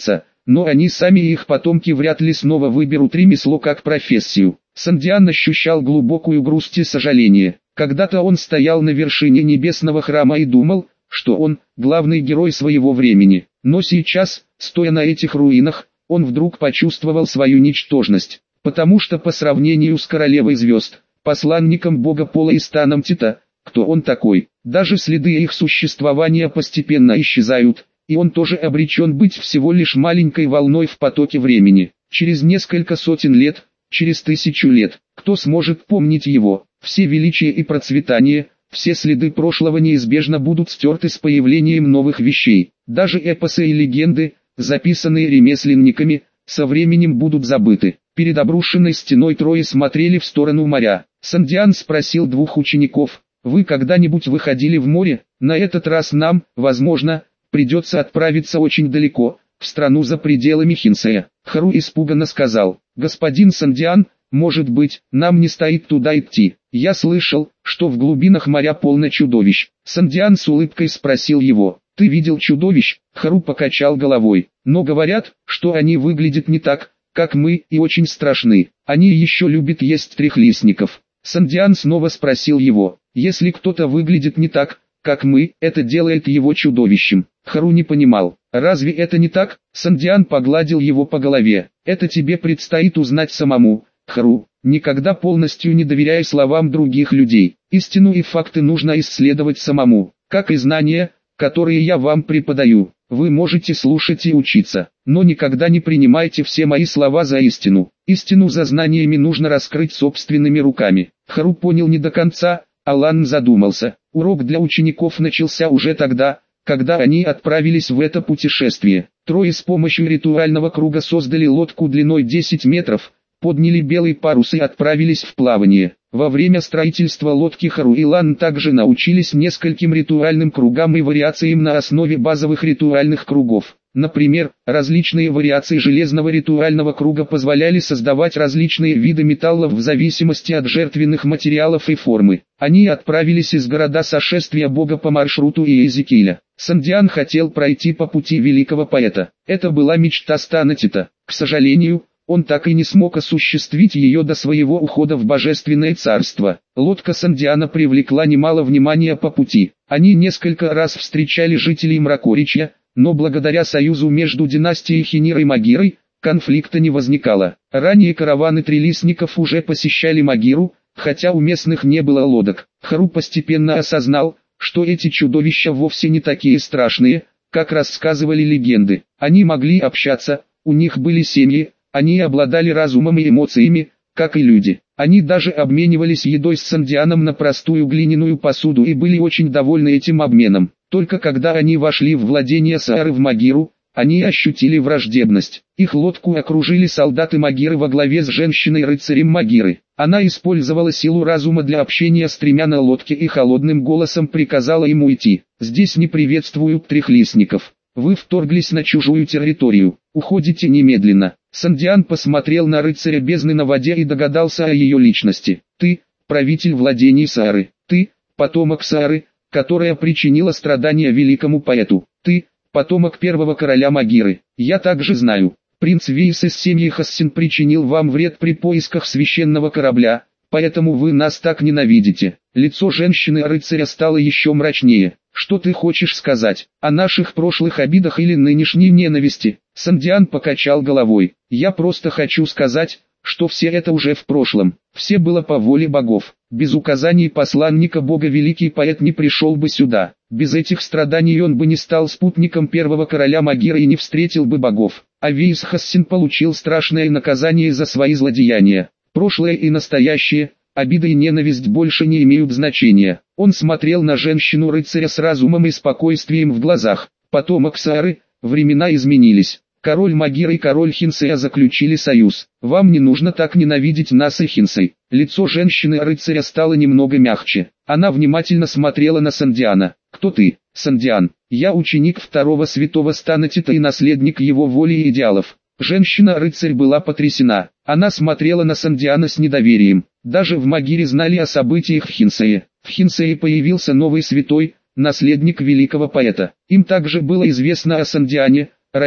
но они сами и их потомки вряд ли снова выберут ремесло как профессию. Сандиан ощущал глубокую грусть и сожаление. Когда-то он стоял на вершине небесного храма и думал, что он – главный герой своего времени. Но сейчас, стоя на этих руинах, он вдруг почувствовал свою ничтожность. Потому что по сравнению с королевой звезд, посланником бога Пола и станом Тита, кто он такой? Даже следы их существования постепенно исчезают, и он тоже обречен быть всего лишь маленькой волной в потоке времени. Через несколько сотен лет, через тысячу лет, кто сможет помнить его? Все величие и процветание, все следы прошлого неизбежно будут стерты с появлением новых вещей. Даже эпосы и легенды, записанные ремесленниками, со временем будут забыты. Перед обрушенной стеной трое смотрели в сторону моря. Сандиан спросил двух учеников: «Вы когда-нибудь выходили в море? На этот раз нам, возможно, придется отправиться очень далеко, в страну за пределами Хинсея». Хару испуганно сказал: «Господин Сандиан, может быть, нам не стоит туда идти? Я слышал, что в глубинах моря полно чудовищ». Сандиан с улыбкой спросил его: «Ты видел чудовищ?» Хару покачал головой: «Но говорят, что они выглядят не так, как мы, и очень страшны. Они еще любят есть трехлистников». Сандиан снова спросил его: «Если кто-то выглядит не так, как мы, это делает его чудовищем?» Хару не понимал. «Разве это не так?» Сандиан погладил его по голове. «Это тебе предстоит узнать самому, Хару. Никогда полностью не доверяй словам других людей. Истину и факты нужно исследовать самому, как и знания, которые я вам преподаю. Вы можете слушать и учиться, но никогда не принимайте все мои слова за истину. Истину за знаниями нужно раскрыть собственными руками». Хару понял не до конца, а Лан задумался. Урок для учеников начался уже тогда, когда они отправились в это путешествие. Трое с помощью ритуального круга создали лодку длиной десять метров, подняли белый парус и отправились в плавание. Во время строительства лодки Хару и Лан также научились нескольким ритуальным кругам и вариациям на основе базовых ритуальных кругов. Например, различные вариации железного ритуального круга позволяли создавать различные виды металлов в зависимости от жертвенных материалов и формы. Они отправились из города сошествия бога по маршруту Иезекииля. Сандиан хотел пройти по пути великого поэта. Это была мечта стана Тита. К сожалению, он так и не смог осуществить ее до своего ухода в божественное царство. Лодка Сандиана привлекла немало внимания по пути. Они несколько раз встречали жителей Мракоричья, но благодаря союзу между династией Хинир и Магирой, конфликта не возникало. Ранее караваны трилистников уже посещали Магиру, хотя у местных не было лодок. Хару постепенно осознал, что эти чудовища вовсе не такие страшные, как рассказывали легенды. Они могли общаться, у них были семьи, они обладали разумом и эмоциями, как и люди. Они даже обменивались едой с Сандианом на простую глиняную посуду и были очень довольны этим обменом. Только когда они вошли в владение Саары в Магиру, они ощутили враждебность. Их лодку окружили солдаты Магиры во главе с женщиной-рыцарем Магиры. Она использовала силу разума для общения с тремя на лодке и холодным голосом приказала им уйти. «Здесь не приветствуют трехлистников. Вы вторглись на чужую территорию. Уходите немедленно». Сандиан посмотрел на рыцаря бездны на воде и догадался о ее личности. «Ты, правитель владений Саары. Ты, потомок Саары, которая причинила страдания великому поэту. Ты, потомок первого короля Магиры. Я также знаю. Принц Вейс из семьи Хассин причинил вам вред при поисках священного корабля, поэтому вы нас так ненавидите». Лицо женщины-рыцаря стало еще мрачнее. «Что ты хочешь сказать? О наших прошлых обидах или нынешней ненависти?» Сандиан покачал головой. «Я просто хочу сказать, что все это уже в прошлом. Все было по воле богов. Без указаний посланника бога великий поэт не пришел бы сюда. Без этих страданий он бы не стал спутником первого короля Магиры и не встретил бы богов. А Вейс Хассин получил страшное наказание за свои злодеяния. Прошлое и настоящее, обида и ненависть больше не имеют значения». Он смотрел на женщину-рыцаря с разумом и спокойствием в глазах. «Потомок Саары, времена изменились. Король Магиры и король Хинсея заключили союз. Вам не нужно так ненавидеть нас и Хинсей». Лицо женщины-рыцаря стало немного мягче. Она внимательно смотрела на Сандиана. «Кто ты, Сандиан?» «Я ученик второго святого стана Тита и наследник его воли и идеалов». Женщина-рыцарь была потрясена. Она смотрела на Сандиана с недоверием. Даже в Магире знали о событиях в Хинсее. В Хинсее появился новый святой, наследник великого поэта. Им также было известно о Сандиане, рабе,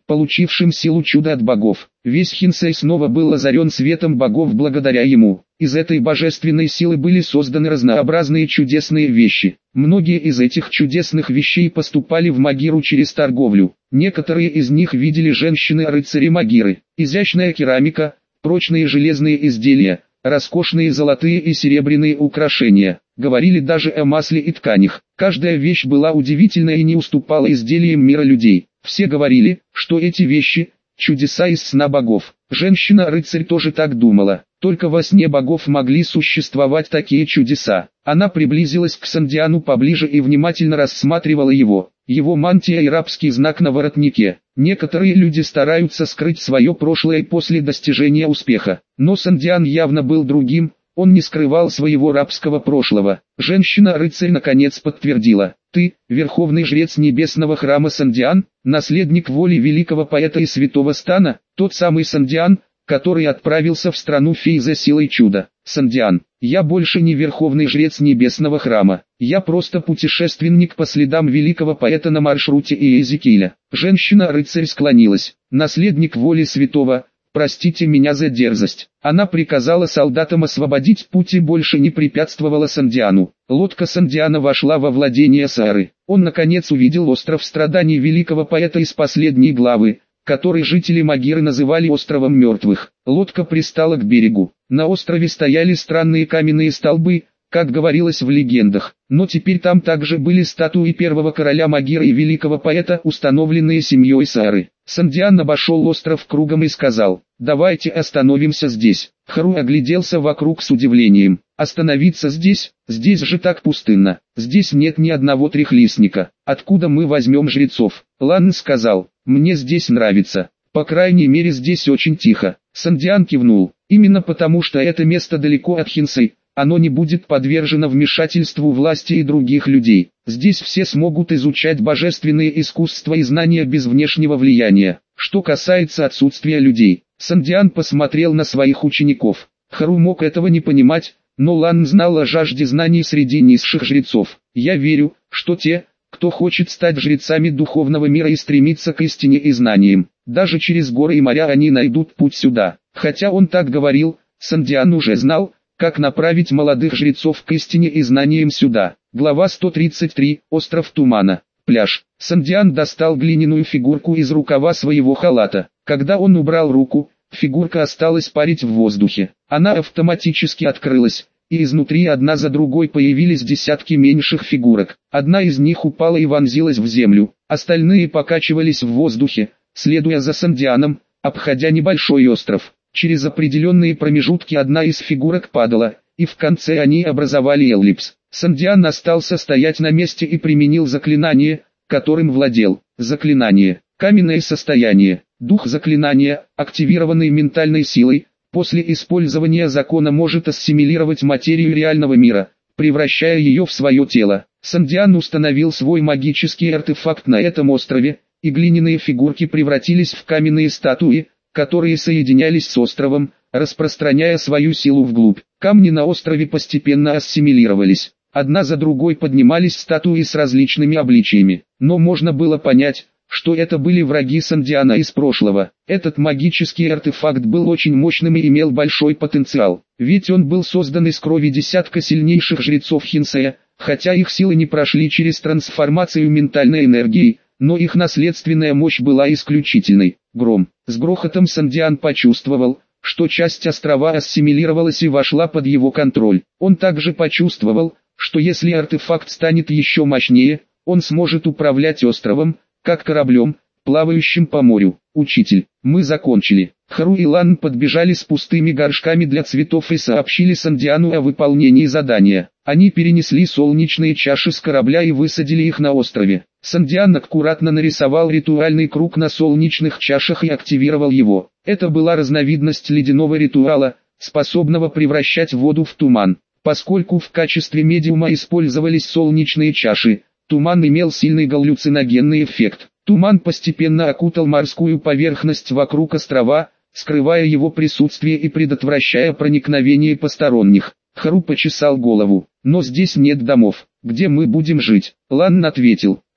получившим силу чуда от богов. Весь Хинсей снова был озарен светом богов благодаря ему. Из этой божественной силы были созданы разнообразные чудесные вещи. Многие из этих чудесных вещей поступали в Магиру через торговлю. Некоторые из них видели женщины-рыцари Магиры. Изящная керамика, прочные железные изделия, роскошные золотые и серебряные украшения. Говорили даже о масле и тканях. Каждая вещь была удивительна и не уступала изделиям мира людей. Все говорили, что эти вещи – чудеса из сна богов. Женщина-рыцарь тоже так думала. Только во сне богов могли существовать такие чудеса. Она приблизилась к Сандиану поближе и внимательно рассматривала его. Его мантия и рабский знак на воротнике. Некоторые люди стараются скрыть свое прошлое после достижения успеха. Но Сандиан явно был другим. Он не скрывал своего рабского прошлого. Женщина-рыцарь наконец подтвердила: «Ты, верховный жрец небесного храма Сандиан, наследник воли великого поэта и святого Стана, тот самый Сандиан, который отправился в страну фей за силой чуда». «Сандиан, я больше не верховный жрец небесного храма, я просто путешественник по следам великого поэта на маршруте Иезекииля». Женщина-рыцарь склонилась: «Наследник воли святого, простите меня за дерзость». Она приказала солдатам освободить путь и больше не препятствовала Сандиану. Лодка Сандиана вошла во владение Саары. Он наконец увидел остров страданий великого поэта из последней главы, который жители Магиры называли островом мертвых. Лодка пристала к берегу. На острове стояли странные каменные столбы, как говорилось в легендах, но теперь там также были статуи первого короля Магиры и великого поэта, установленные семьей Саары. Сандиан обошел остров кругом и сказал: «Давайте остановимся здесь». Хару огляделся вокруг с удивлением. «Остановиться здесь? Здесь же так пустынно. Здесь нет ни одного трехлистника. Откуда мы возьмем жрецов?» Лан сказал: «Мне здесь нравится. По крайней мере здесь очень тихо». Сандиан кивнул. «Именно потому, что это место далеко от Хинсей, оно не будет подвержено вмешательству власти и других людей. Здесь все смогут изучать божественные искусства и знания без внешнего влияния. Что касается отсутствия людей». Сандиан посмотрел на своих учеников. Хару мог этого не понимать, но Лан знал о жажде знаний среди низших жрецов. «Я верю, что те, кто хочет стать жрецами духовного мира и стремится к истине и знаниям, даже через горы и моря они найдут путь сюда». Хотя он так говорил, Сандиан уже знал, как направить молодых жрецов к истине и знаниям сюда. Глава сто тридцать три. Остров Тумана. Пляж. Сандиан достал глиняную фигурку из рукава своего халата. Когда он убрал руку, фигурка осталась парить в воздухе. Она автоматически открылась, и изнутри одна за другой появились десятки меньших фигурок. Одна из них упала и вонзилась в землю, остальные покачивались в воздухе, следуя за Сандианом, обходя небольшой остров. Через определенные промежутки одна из фигурок падала, и в конце они образовали эллипс. Сандиан остался стоять на месте и применил заклинание, которым владел. Заклинание. Каменное состояние. Дух заклинания, активированный ментальной силой, после использования закона может ассимилировать материю реального мира, превращая ее в свое тело. Сандиан установил свой магический артефакт на этом острове, и глиняные фигурки превратились в каменные статуи, которые соединялись с островом, распространяя свою силу вглубь. Камни на острове постепенно ассимилировались. Одна за другой поднимались статуи с различными обличиями. Но можно было понять, что это были враги Сандиана из прошлого. Этот магический артефакт был очень мощным и имел большой потенциал. Ведь он был создан из крови десятка сильнейших жрецов Хинсея, хотя их силы не прошли через трансформацию ментальной энергии, но их наследственная мощь была исключительной. Гром. С грохотом Сандиан почувствовал, что часть острова ассимилировалась и вошла под его контроль. Он также почувствовал, что если артефакт станет еще мощнее, он сможет управлять островом, как кораблем, плавающим по морю. «Учитель, мы закончили». Хару и Лан подбежали с пустыми горшками для цветов и сообщили Сандиану о выполнении задания. Они перенесли солнечные чаши с корабля и высадили их на острове. Сандиан аккуратно нарисовал ритуальный круг на солнечных чашах и активировал его. Это была разновидность ледяного ритуала, способного превращать воду в туман. Поскольку в качестве медиума использовались солнечные чаши, туман имел сильный галлюциногенный эффект. Туман постепенно окутал морскую поверхность вокруг острова, скрывая его присутствие и предотвращая проникновение посторонних. Хару почесал голову. «Но здесь нет домов. Где мы будем жить?» Лан ответил: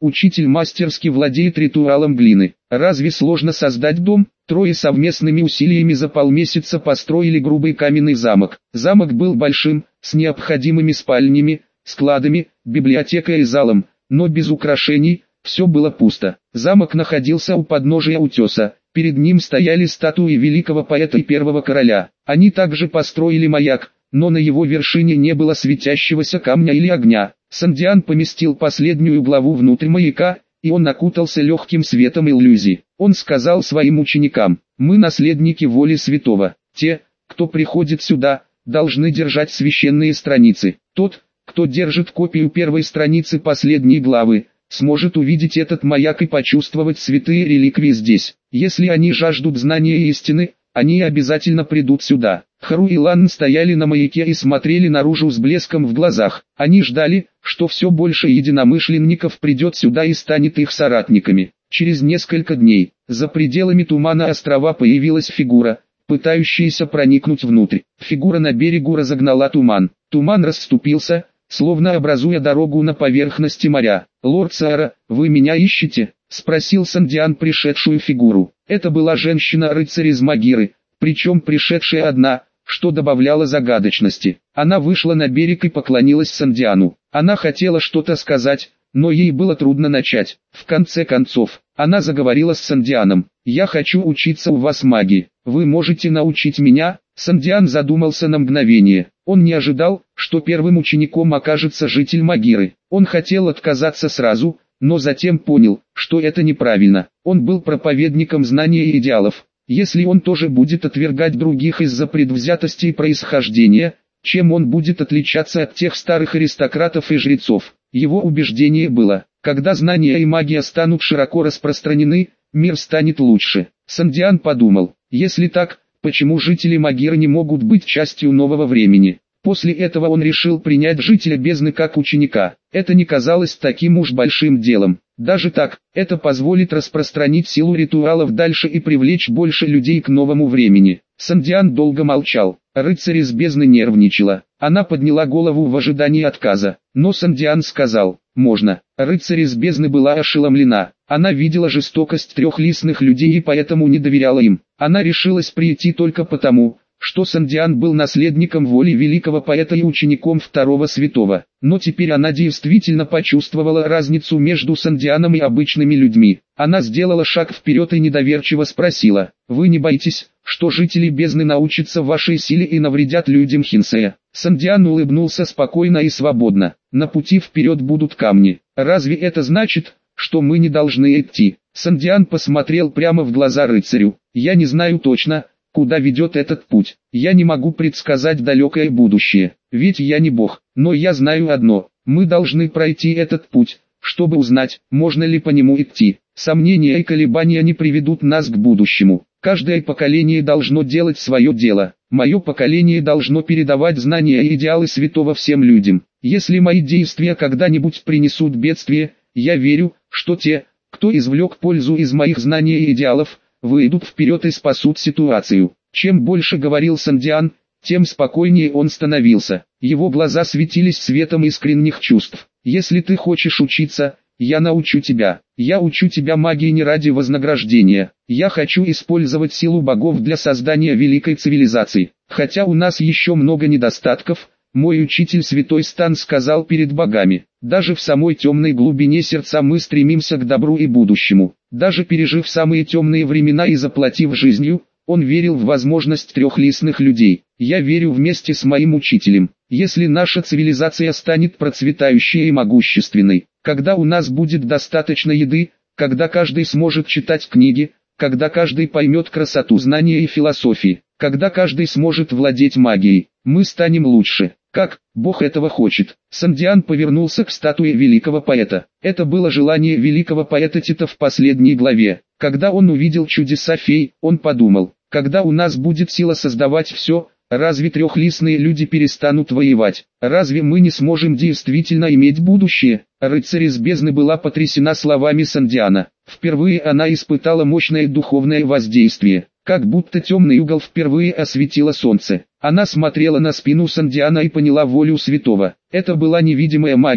Учитель мастерски владеет ритуалом глины. Разве сложно создать дом? Трое совместными усилиями за полмесяца построили грубый каменный замок. Замок был большим, с необходимыми спальнями, складами, библиотекой и залом, но без украшений. Все было пусто. Замок находился у подножия утеса. Перед ним стояли статуи великого поэта и первого короля. Они также построили маяк, но на его вершине не было светящегося камня или огня. Сандиан поместил последнюю главу внутрь маяка, и он окутался легким светом иллюзий. Он сказал своим ученикам: «Мы наследники воли святого. Те, кто приходит сюда, должны держать священные страницы. Тот, кто держит копию первой страницы последней главы, сможет увидеть этот маяк и почувствовать святые реликвии здесь. Если они жаждут знания истины, они обязательно придут сюда». Хару и Лан стояли на маяке и смотрели наружу с блеском в глазах. Они ждали, что все больше единомышленников придет сюда и станет их соратниками. Через несколько дней, за пределами тумана острова появилась фигура, пытающаяся проникнуть внутрь. Фигура на берегу разогнала туман. Туман расступился, словно образуя дорогу на поверхности моря. «Лорд Саара, вы меня ищете?» — спросил Сандиан пришедшую фигуру. Это была женщина-рыцарь из Магиры, причем пришедшая одна, что добавляло загадочности. Она вышла на берег и поклонилась Сандиану. Она хотела что-то сказать, но ей было трудно начать. В конце концов, она заговорила с Сандианом. «Я хочу учиться у вас магии. Вы можете научить меня?» Сандиан задумался на мгновение. Он не ожидал, что первым учеником окажется житель Магиры. Он хотел отказаться сразу, но затем понял, что это неправильно. Он был проповедником знания и идеалов. Если он тоже будет отвергать других из-за предвзятости и происхождения, чем он будет отличаться от тех старых аристократов и жрецов? Его убеждение было: когда знания и магия станут широко распространены, мир станет лучше. Сандиан подумал: если так, почему жители Магиры не могут быть частью нового времени? После этого он решил принять жителя бездны как ученика. Это не казалось таким уж большим делом. Даже так, это позволит распространить силу ритуалов дальше и привлечь больше людей к новому времени. Сандиан долго молчал. Рыцарь из бездны нервничала. Она подняла голову в ожидании отказа. Но Сандиан сказал: «Можно». Рыцарь из бездны была ошеломлена. Она видела жестокость трехлистных людей и поэтому не доверяла им. Она решилась прийти только потому, что Сандиан был наследником воли великого поэта и учеником второго святого. Но теперь она действительно почувствовала разницу между Сандианом и обычными людьми. Она сделала шаг вперед и недоверчиво спросила: «Вы не боитесь, что жители бездны научатся вашей силе и навредят людям Хинсея?» Сандиан улыбнулся спокойно и свободно. «На пути вперед будут камни. Разве это значит, что мы не должны идти?» Сандиан посмотрел прямо в глаза рыцарю. «Я не знаю точно, куда ведет этот путь. Я не могу предсказать далекое будущее, ведь я не бог. Но я знаю одно: мы должны пройти этот путь, чтобы узнать, можно ли по нему идти. Сомнения и колебания не приведут нас к будущему. Каждое поколение должно делать свое дело. Мое поколение должно передавать знания и идеалы святого всем людям. Если мои действия когда-нибудь принесут бедствие, я верю, что те, кто извлек пользу из моих знаний и идеалов, выйдут вперед и спасут ситуацию». Чем больше говорил Сандиан, тем спокойнее он становился. Его глаза светились светом искренних чувств. «Если ты хочешь учиться, я научу тебя. Я учу тебя магии не ради вознаграждения. Я хочу использовать силу богов для создания великой цивилизации. Хотя у нас еще много недостатков, мой учитель Святой Стан сказал перед богами. Даже в самой темной глубине сердца мы стремимся к добру и будущему. Даже пережив самые темные времена и заплатив жизнью, он верил в возможность трехлистных людей. Я верю вместе с моим учителем. Если наша цивилизация станет процветающей и могущественной, когда у нас будет достаточно еды, когда каждый сможет читать книги, когда каждый поймет красоту знания и философии, когда каждый сможет владеть магией, мы станем лучше. Как Бог этого хочет». Сандиан повернулся к статуе великого поэта. Это было желание великого поэта Тита в последней главе. Когда он увидел чудеса фей, он подумал: когда у нас будет сила создавать все, разве трехлистные люди перестанут воевать? Разве мы не сможем действительно иметь будущее? Рыцарь из бездны была потрясена словами Сандиана. Впервые она испытала мощное духовное воздействие. Как будто темный угол впервые осветило солнце. Она смотрела на спину Сандиана и поняла волю святого. Это была невидимая магия,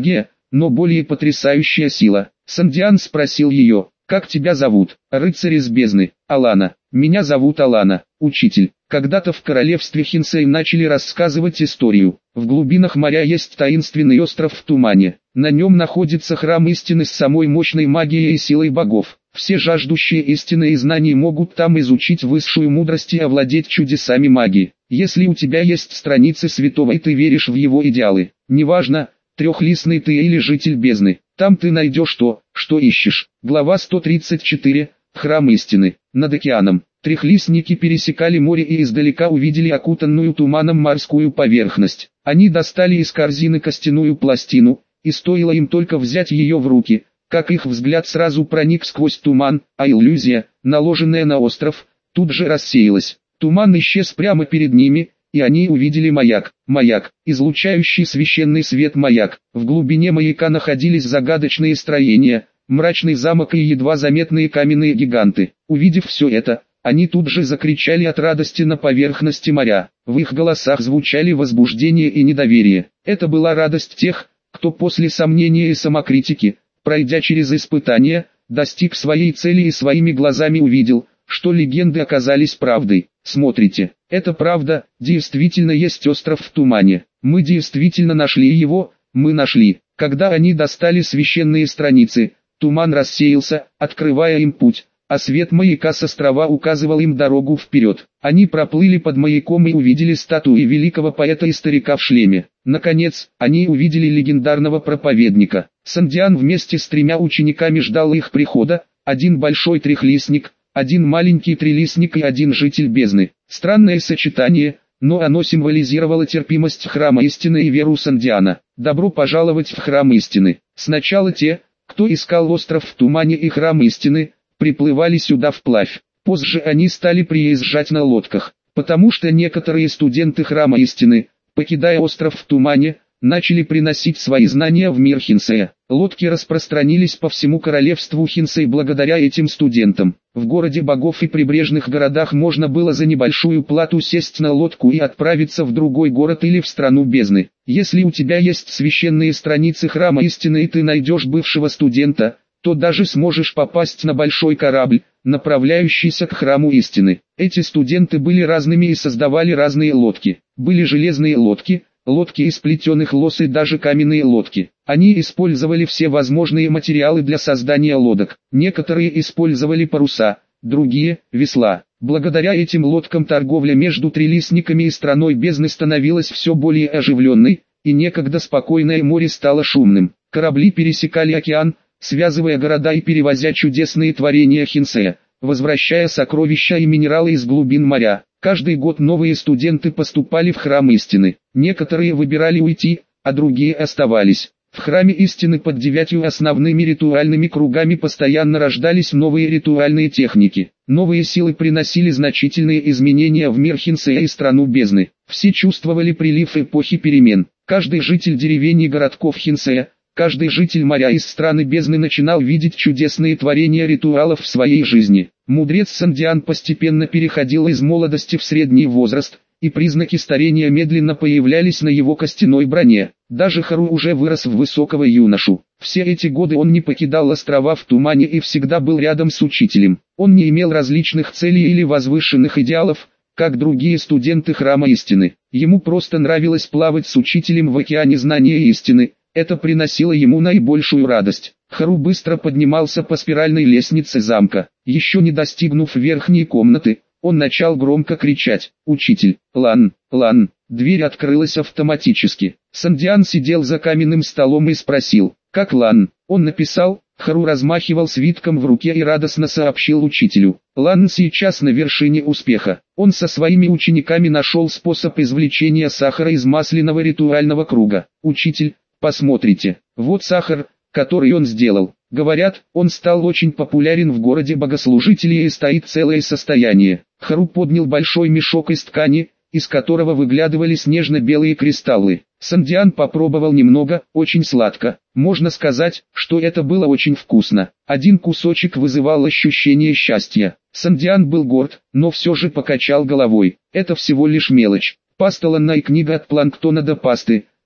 но более потрясающая сила. Сандиан спросил ее: «Как тебя зовут?» «Рыцарь из бездны, Алана». «Меня зовут Алана, учитель». Когда-то в королевстве Хинсей начали рассказывать историю. В глубинах моря есть таинственный остров в тумане. На нем находится храм истины с самой мощной магией и силой богов. Все жаждущие истины и знаний могут там изучить высшую мудрость и овладеть чудесами магии. Если у тебя есть страницы святого и ты веришь в его идеалы, неважно, трехлистный ты или житель бездны, там ты найдешь то, что ищешь. Глава сто тридцать четыре. Храм истины. Над океаном трехлистники пересекали море и издалека увидели окутанную туманом морскую поверхность. Они достали из корзины костяную пластину, и стоило им только взять ее в руки, как их взгляд сразу проник сквозь туман, а иллюзия, наложенная на остров, тут же рассеялась. Туман исчез прямо перед ними, и они увидели маяк. Маяк, излучающий священный свет маяк. В глубине маяка находились загадочные строения, мрачный замок и едва заметные каменные гиганты. Увидев все это, они тут же закричали от радости на поверхности моря. В их голосах звучали возбуждение и недоверие. Это была радость тех, кто после сомнения и самокритики, пройдя через испытания, достиг своей цели и своими глазами увидел, что легенды оказались правдой. Смотрите, это правда, действительно есть остров в тумане. Мы действительно нашли его, мы нашли. Когда они достали священные страницы, туман рассеялся, открывая им путь, а свет маяка с острова указывал им дорогу вперед. Они проплыли под маяком и увидели статуи великого поэта и старика в шлеме. Наконец, они увидели легендарного проповедника. Сандиан вместе с тремя учениками ждал их прихода, один большой трехлистник, один маленький трилистник и один житель бездны. Странное сочетание, но оно символизировало терпимость храма истины и веру Сандиана. Добро пожаловать в храм истины. Сначала те, кто искал остров в тумане и храм истины, приплывали сюда вплавь. Позже они стали приезжать на лодках, потому что некоторые студенты храма истины, покидая остров в тумане, начали приносить свои знания в мир Хинсея. Лодки распространились по всему королевству Хинсей благодаря этим студентам. В городе богов и прибрежных городах можно было за небольшую плату сесть на лодку и отправиться в другой город или в страну бездны. Если у тебя есть священные страницы храма истины и ты найдешь бывшего студента, то даже сможешь попасть на большой корабль, направляющийся к храму истины. Эти студенты были разными и создавали разные лодки. Были железные лодки, лодки из плетеных лос и даже каменные лодки. Они использовали все возможные материалы для создания лодок. Некоторые использовали паруса, другие – весла. Благодаря этим лодкам торговля между трилистниками и страной бездны становилась все более оживленной, и некогда спокойное море стало шумным. Корабли пересекали океан, связывая города и перевозя чудесные творения Хинсея, возвращая сокровища и минералы из глубин моря. Каждый год новые студенты поступали в храм истины. Некоторые выбирали уйти, а другие оставались. В храме истины под девятью основными ритуальными кругами постоянно рождались новые ритуальные техники. Новые силы приносили значительные изменения в мир Хинсея и страну бездны. Все чувствовали прилив эпохи перемен. Каждый житель деревень и городков Хинсея, каждый житель моря из страны бездны начинал видеть чудесные творения ритуалов в своей жизни. Мудрец Сандиан постепенно переходил из молодости в средний возраст, и признаки старения медленно появлялись на его костяной броне. Даже Хару уже вырос в высокого юношу. Все эти годы он не покидал острова в тумане и всегда был рядом с учителем. Он не имел различных целей или возвышенных идеалов, как другие студенты храма истины. Ему просто нравилось плавать с учителем в океане знания истины. Это приносило ему наибольшую радость. Хару быстро поднимался по спиральной лестнице замка. Еще не достигнув верхней комнаты, он начал громко кричать: «Учитель, Лан, Лан!» Дверь открылась автоматически. Сандиан сидел за каменным столом и спросил: «Как Лан?» Он написал. Хару размахивал свитком в руке и радостно сообщил учителю: «Лан сейчас на вершине успеха. Он со своими учениками нашел способ извлечения сахара из масляного ритуального круга. Учитель, посмотрите, вот сахар, который он сделал. Говорят, он стал очень популярен в городе богослужителей и стоит целое состояние». Хару поднял большой мешок из ткани, из которого выглядывали снежно-белые кристаллы. Сандиан попробовал немного, очень сладко. Можно сказать, что это было очень вкусно. Один кусочек вызывал ощущение счастья. Сандиан был горд, но все же покачал головой. Это всего лишь мелочь. Паста Ланна и книга от планктона до пасты.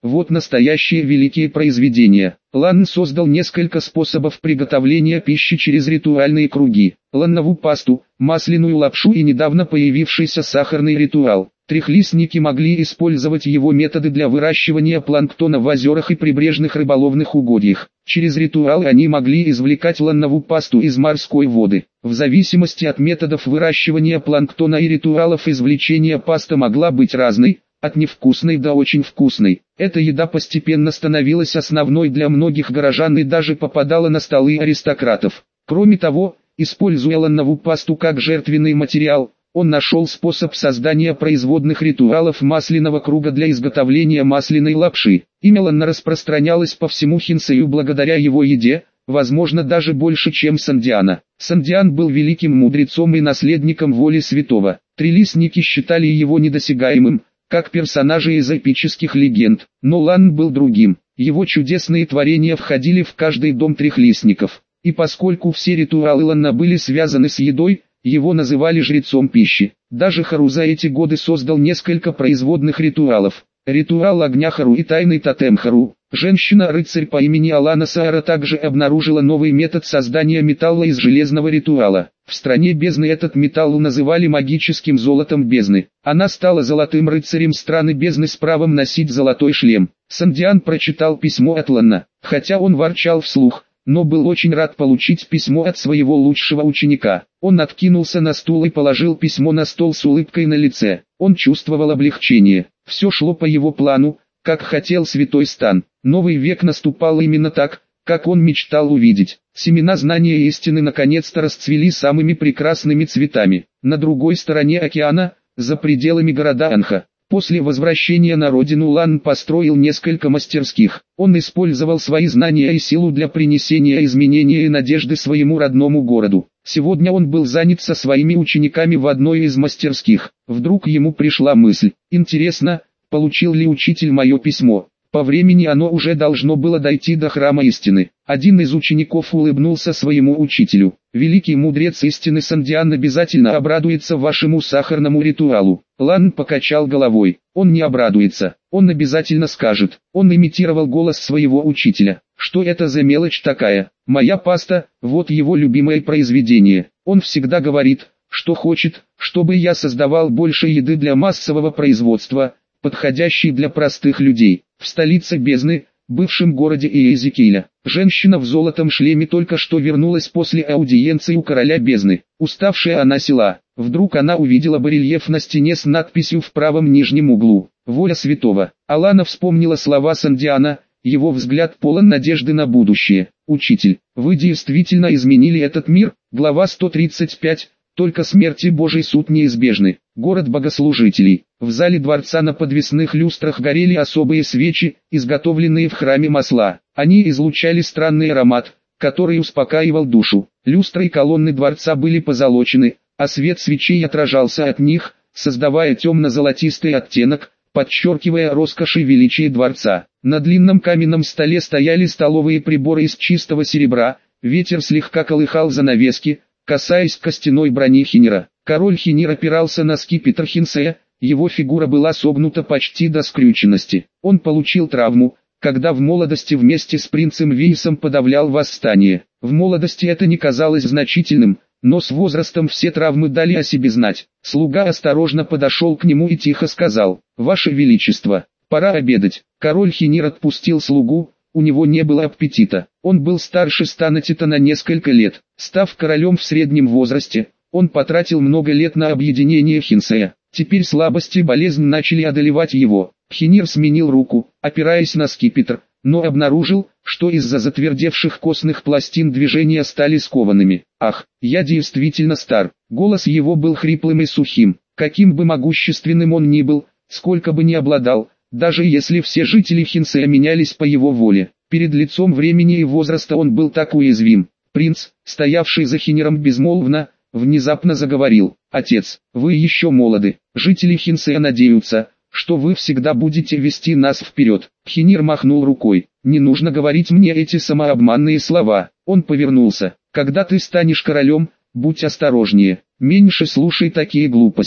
Вот настоящие великие произведения. Лан создал несколько способов приготовления пищи через ритуальные круги. Лановую пасту, масляную лапшу и недавно появившийся сахарный ритуал. Трехлистники могли использовать его методы для выращивания планктона в озерах и прибрежных рыболовных угодьях. Через ритуал они могли извлекать лановую пасту из морской воды. В зависимости от методов выращивания планктона и ритуалов извлечения паста могла быть разной, от невкусной до очень вкусной. Эта еда постепенно становилась основной для многих горожан и даже попадала на столы аристократов. Кроме того, используя лановую пасту как жертвенный материал, он нашел способ создания производных ритуалов масляного круга для изготовления масляной лапши. Имя Ланна распространялось по всему Хинсею благодаря его еде, возможно даже больше, чем Сандиана. Сандиан был великим мудрецом и наследником воли святого. Трилистники считали его недосягаемым, как персонажи из эпических легенд, но Лан был другим. Его чудесные творения входили в каждый дом трехлистников. И поскольку все ритуалы Ланна были связаны с едой, его называли жрецом пищи. Даже Хару за эти годы создал несколько производных ритуалов. Ритуал огня Хару и тайный тотем Хару. Женщина-рыцарь по имени Алана Саара также обнаружила новый метод создания металла из железного ритуала. В стране бездны этот металл называли магическим золотом бездны. Она стала золотым рыцарем страны бездны с правом носить золотой шлем. Сандиан прочитал письмо от Ланна, хотя он ворчал вслух, но был очень рад получить письмо от своего лучшего ученика. Он откинулся на стул и положил письмо на стол с улыбкой на лице. Он чувствовал облегчение. Все шло по его плану, как хотел святой Стан. Новый век наступал именно так, как он мечтал увидеть. Семена знания истины наконец-то расцвели самыми прекрасными цветами. На другой стороне океана, за пределами города Анха, после возвращения на родину Лан построил несколько мастерских. Он использовал свои знания и силу для принесения изменения и надежды своему родному городу. Сегодня он был занят со своими учениками в одной из мастерских. Вдруг ему пришла мысль: интересно, получил ли учитель мое письмо? По времени оно уже должно было дойти до храма истины. Один из учеников улыбнулся своему учителю. Великий мудрец истины Сандиан обязательно обрадуется вашему сахарному ритуалу. Лан покачал головой. Он не обрадуется. Он обязательно скажет. Он имитировал голос своего учителя. Что это за мелочь такая? Моя паста, вот его любимое произведение. Он всегда говорит, что хочет, чтобы я создавал больше еды для массового производства, подходящей для простых людей. В столице бездны, бывшем городе Иезекииля, женщина в золотом шлеме только что вернулась после аудиенции у короля бездны. Уставшая она села. Вдруг она увидела барельеф на стене с надписью в правом нижнем углу: «Воля святого». Алана вспомнила слова Сандиана, его взгляд полон надежды на будущее. «Учитель, вы действительно изменили этот мир». Глава сто тридцать пять. Только смерть и Божий суд неизбежны. Город богослужителей. В зале дворца на подвесных люстрах горели особые свечи, изготовленные в храме масла. Они излучали странный аромат, который успокаивал душу. Люстры и колонны дворца были позолочены, а свет свечей отражался от них, создавая темно-золотистый оттенок, подчеркивая роскошь и величие дворца. На длинном каменном столе стояли столовые приборы из чистого серебра, ветер слегка колыхал занавески, касаясь костяной брони Хинира. Король Хинир опирался на скипетр Хинсея, его фигура была согнута почти до скрюченности. Он получил травму, когда в молодости вместе с принцем Вейсом подавлял восстание. В молодости это не казалось значительным, но с возрастом все травмы дали о себе знать. Слуга осторожно подошел к нему и тихо сказал: «Ваше Величество, пора обедать». Король Хинир отпустил слугу. У него не было аппетита. Он был старше Стана Тита на несколько лет. Став королем в среднем возрасте, он потратил много лет на объединение Хинсея. Теперь слабость и болезнь начали одолевать его. Хинир сменил руку, опираясь на скипетр, но обнаружил, что из-за затвердевших костных пластин движения стали скованными. «Ах, я действительно стар». Голос его был хриплым и сухим. Каким бы могущественным он ни был, сколько бы ни обладал, даже если все жители Хинсея менялись по его воле, перед лицом времени и возраста он был так уязвим. Принц, стоявший за Хиниром безмолвно, внезапно заговорил: «Отец, вы еще молоды. Жители Хинсея надеются, что вы всегда будете вести нас вперед». Хинир махнул рукой: «Не нужно говорить мне эти самообманные слова». Он повернулся: «Когда ты станешь королем, будь осторожнее, меньше слушай такие глупости».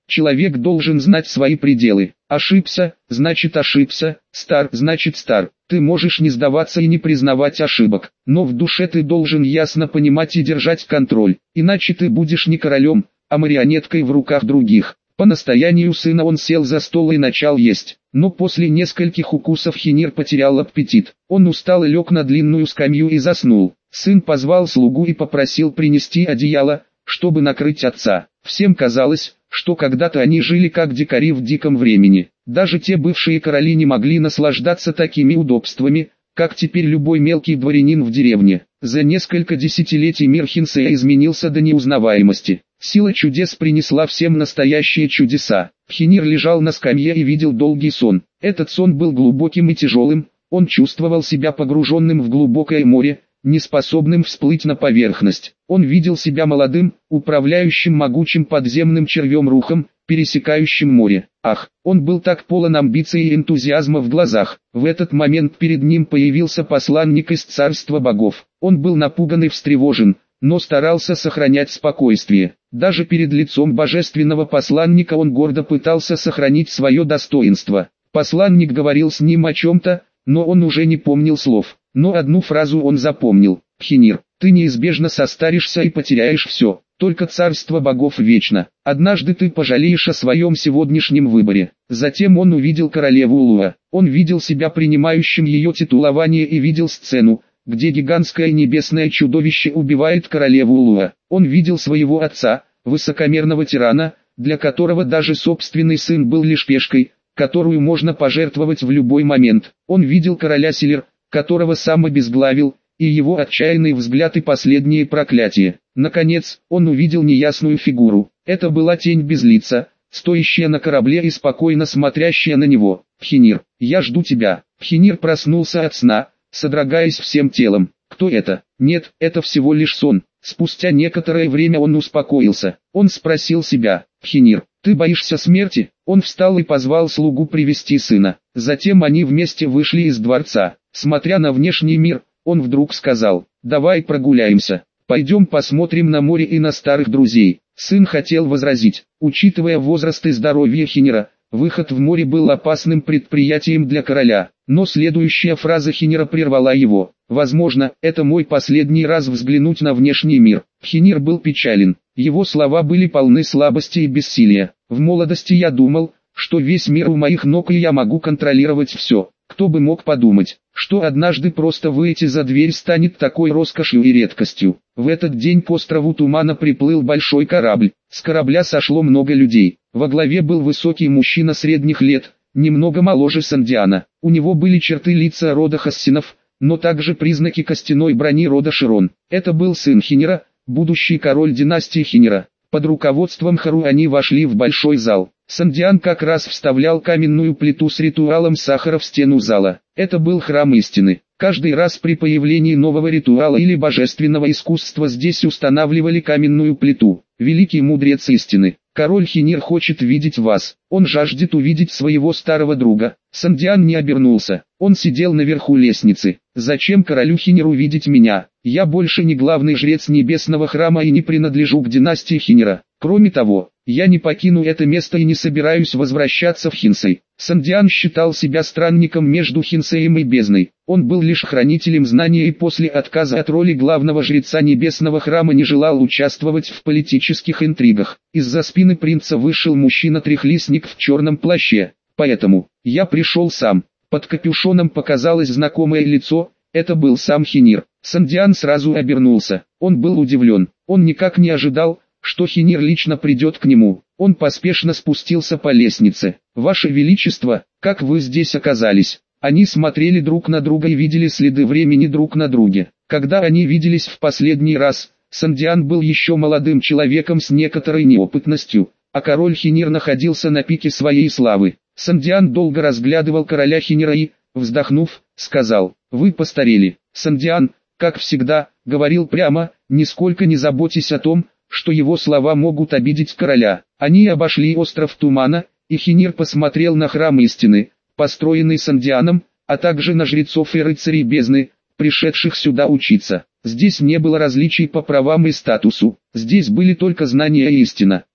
Человек должен знать свои пределы. Ошибся, значит ошибся, стар, значит стар. Ты можешь не сдаваться и не признавать ошибок, но в душе ты должен ясно понимать и держать контроль, иначе ты будешь не королем, а марионеткой в руках других. По настоянию сына он сел за стол и начал есть, но после нескольких укусов Хинир потерял аппетит. Он устал и лег на длинную скамью и заснул. Сын позвал слугу и попросил принести одеяло, чтобы накрыть отца. Всем казалось, что когда-то они жили как дикари в диком времени. Даже те бывшие короли не могли наслаждаться такими удобствами, как теперь любой мелкий дворянин в деревне. За несколько десятилетий мир Хинсея изменился до неузнаваемости. Сила чудес принесла всем настоящие чудеса. Хинир лежал на скамье и видел долгий сон. Этот сон был глубоким и тяжелым, он чувствовал себя погруженным в глубокое море, неспособным всплыть на поверхность. Он видел себя молодым, управляющим могучим подземным червем-рухом, пересекающим море. Ах, он был так полон амбиций и энтузиазма в глазах. В этот момент перед ним появился посланник из царства богов. Он был напуган и встревожен, но старался сохранять спокойствие. Даже перед лицом божественного посланника он гордо пытался сохранить свое достоинство. Посланник говорил с ним о чем-то, но он уже не помнил слов. Но одну фразу он запомнил: «Хинир, ты неизбежно состаришься и потеряешь все, только царство богов вечно. Однажды ты пожалеешь о своем сегодняшнем выборе». Затем он увидел королеву Луа. Он видел себя принимающим ее титулование и видел сцену, где гигантское небесное чудовище убивает королеву Луа. Он видел своего отца, высокомерного тирана, для которого даже собственный сын был лишь пешкой, которую можно пожертвовать в любой момент. Он видел короля Силер, которого сам обезглавил, и его отчаянный взгляд и последние проклятия. Наконец, он увидел неясную фигуру. Это была тень без лица, стоящая на корабле и спокойно смотрящая на него. «Хинир, я жду тебя». Хинир проснулся от сна, содрогаясь всем телом. Кто это? Нет, это всего лишь сон. Спустя некоторое время он успокоился. Он спросил себя: «Хинир, ты боишься смерти?» Он встал и позвал слугу привести сына. Затем они вместе вышли из дворца. Смотря на внешний мир, он вдруг сказал: «Давай прогуляемся, пойдем посмотрим на море и на старых друзей». Сын хотел возразить. Учитывая возраст и здоровье Хинира, выход в море был опасным предприятием для короля. Но следующая фраза Хинира прервала его: «Возможно, это мой последний раз взглянуть на внешний мир». Хинир был печален. Его слова были полны слабости и бессилия. «В молодости я думал, что весь мир у моих ног и я могу контролировать все. Кто бы мог подумать, что однажды просто выйти за дверь станет такой роскошью и редкостью». В этот день к острову Тумана приплыл большой корабль. С корабля сошло много людей. Во главе был высокий мужчина средних лет, немного моложе Сандиана. У него были черты лица рода Хассинов, но также признаки костяной брони рода Широн. Это был сын Хинира, будущий король династии Хинира. Под руководством Хару они вошли в большой зал. Сандиан как раз вставлял каменную плиту с ритуалом сахара в стену зала. Это был храм истины. Каждый раз при появлении нового ритуала или божественного искусства здесь устанавливали каменную плиту. Великий мудрец истины, король Хинир хочет видеть вас. Он жаждет увидеть своего старого друга. Сандиан не обернулся. Он сидел наверху лестницы. «Зачем королю Хиниру видеть меня? Я больше не главный жрец небесного храма и не принадлежу к династии Хинира. Кроме того, я не покину это место и не собираюсь возвращаться в Хинсей». Сандиан считал себя странником между Хинсеем и бездной. Он был лишь хранителем знания и после отказа от роли главного жреца небесного храма не желал участвовать в политических интригах. Из-за спины принца вышел мужчина-трехлистник в черном плаще. «Поэтому я пришел сам». Под капюшоном показалось знакомое лицо, это был сам Хинир. Сандиан сразу обернулся. Он был удивлен. Он никак не ожидал, что Хинир лично придет к нему. Он поспешно спустился по лестнице. «Ваше Величество, как вы здесь оказались?» Они смотрели друг на друга и видели следы времени друг на друге. Когда они виделись в последний раз, Сандиан был еще молодым человеком с некоторой неопытностью, а король Хинир находился на пике своей славы. Сандиан долго разглядывал короля Хинира и, вздохнув, сказал: «Вы постарели». Сандиан, как всегда, говорил прямо, нисколько не заботясь о том, что его слова могут обидеть короля. Они обошли остров Тумана, и Хинир посмотрел на храм истины, построенный Сандианом, а также на жрецов и рыцарей бездны, пришедших сюда учиться. Здесь не было различий по правам и статусу, здесь были только знания и истина.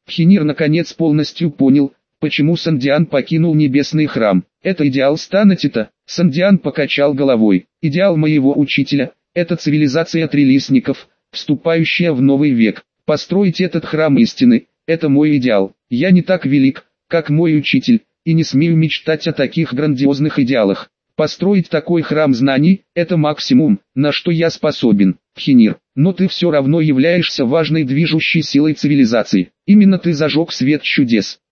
Пхенир наконец полностью понял, почему Сандиан покинул небесный храм. Это идеал Станатита. Сандиан покачал головой. Идеал моего учителя – это цивилизация трилистников, вступающая в новый век. Построить этот храм истины – это мой идеал. Я не так велик, как мой учитель, и не смею мечтать о таких грандиозных идеалах. Построить такой храм знаний – это максимум, на что я способен, Пхенир. Но ты все равно являешься важной движущей силой цивилизации. Именно ты зажег свет чудес.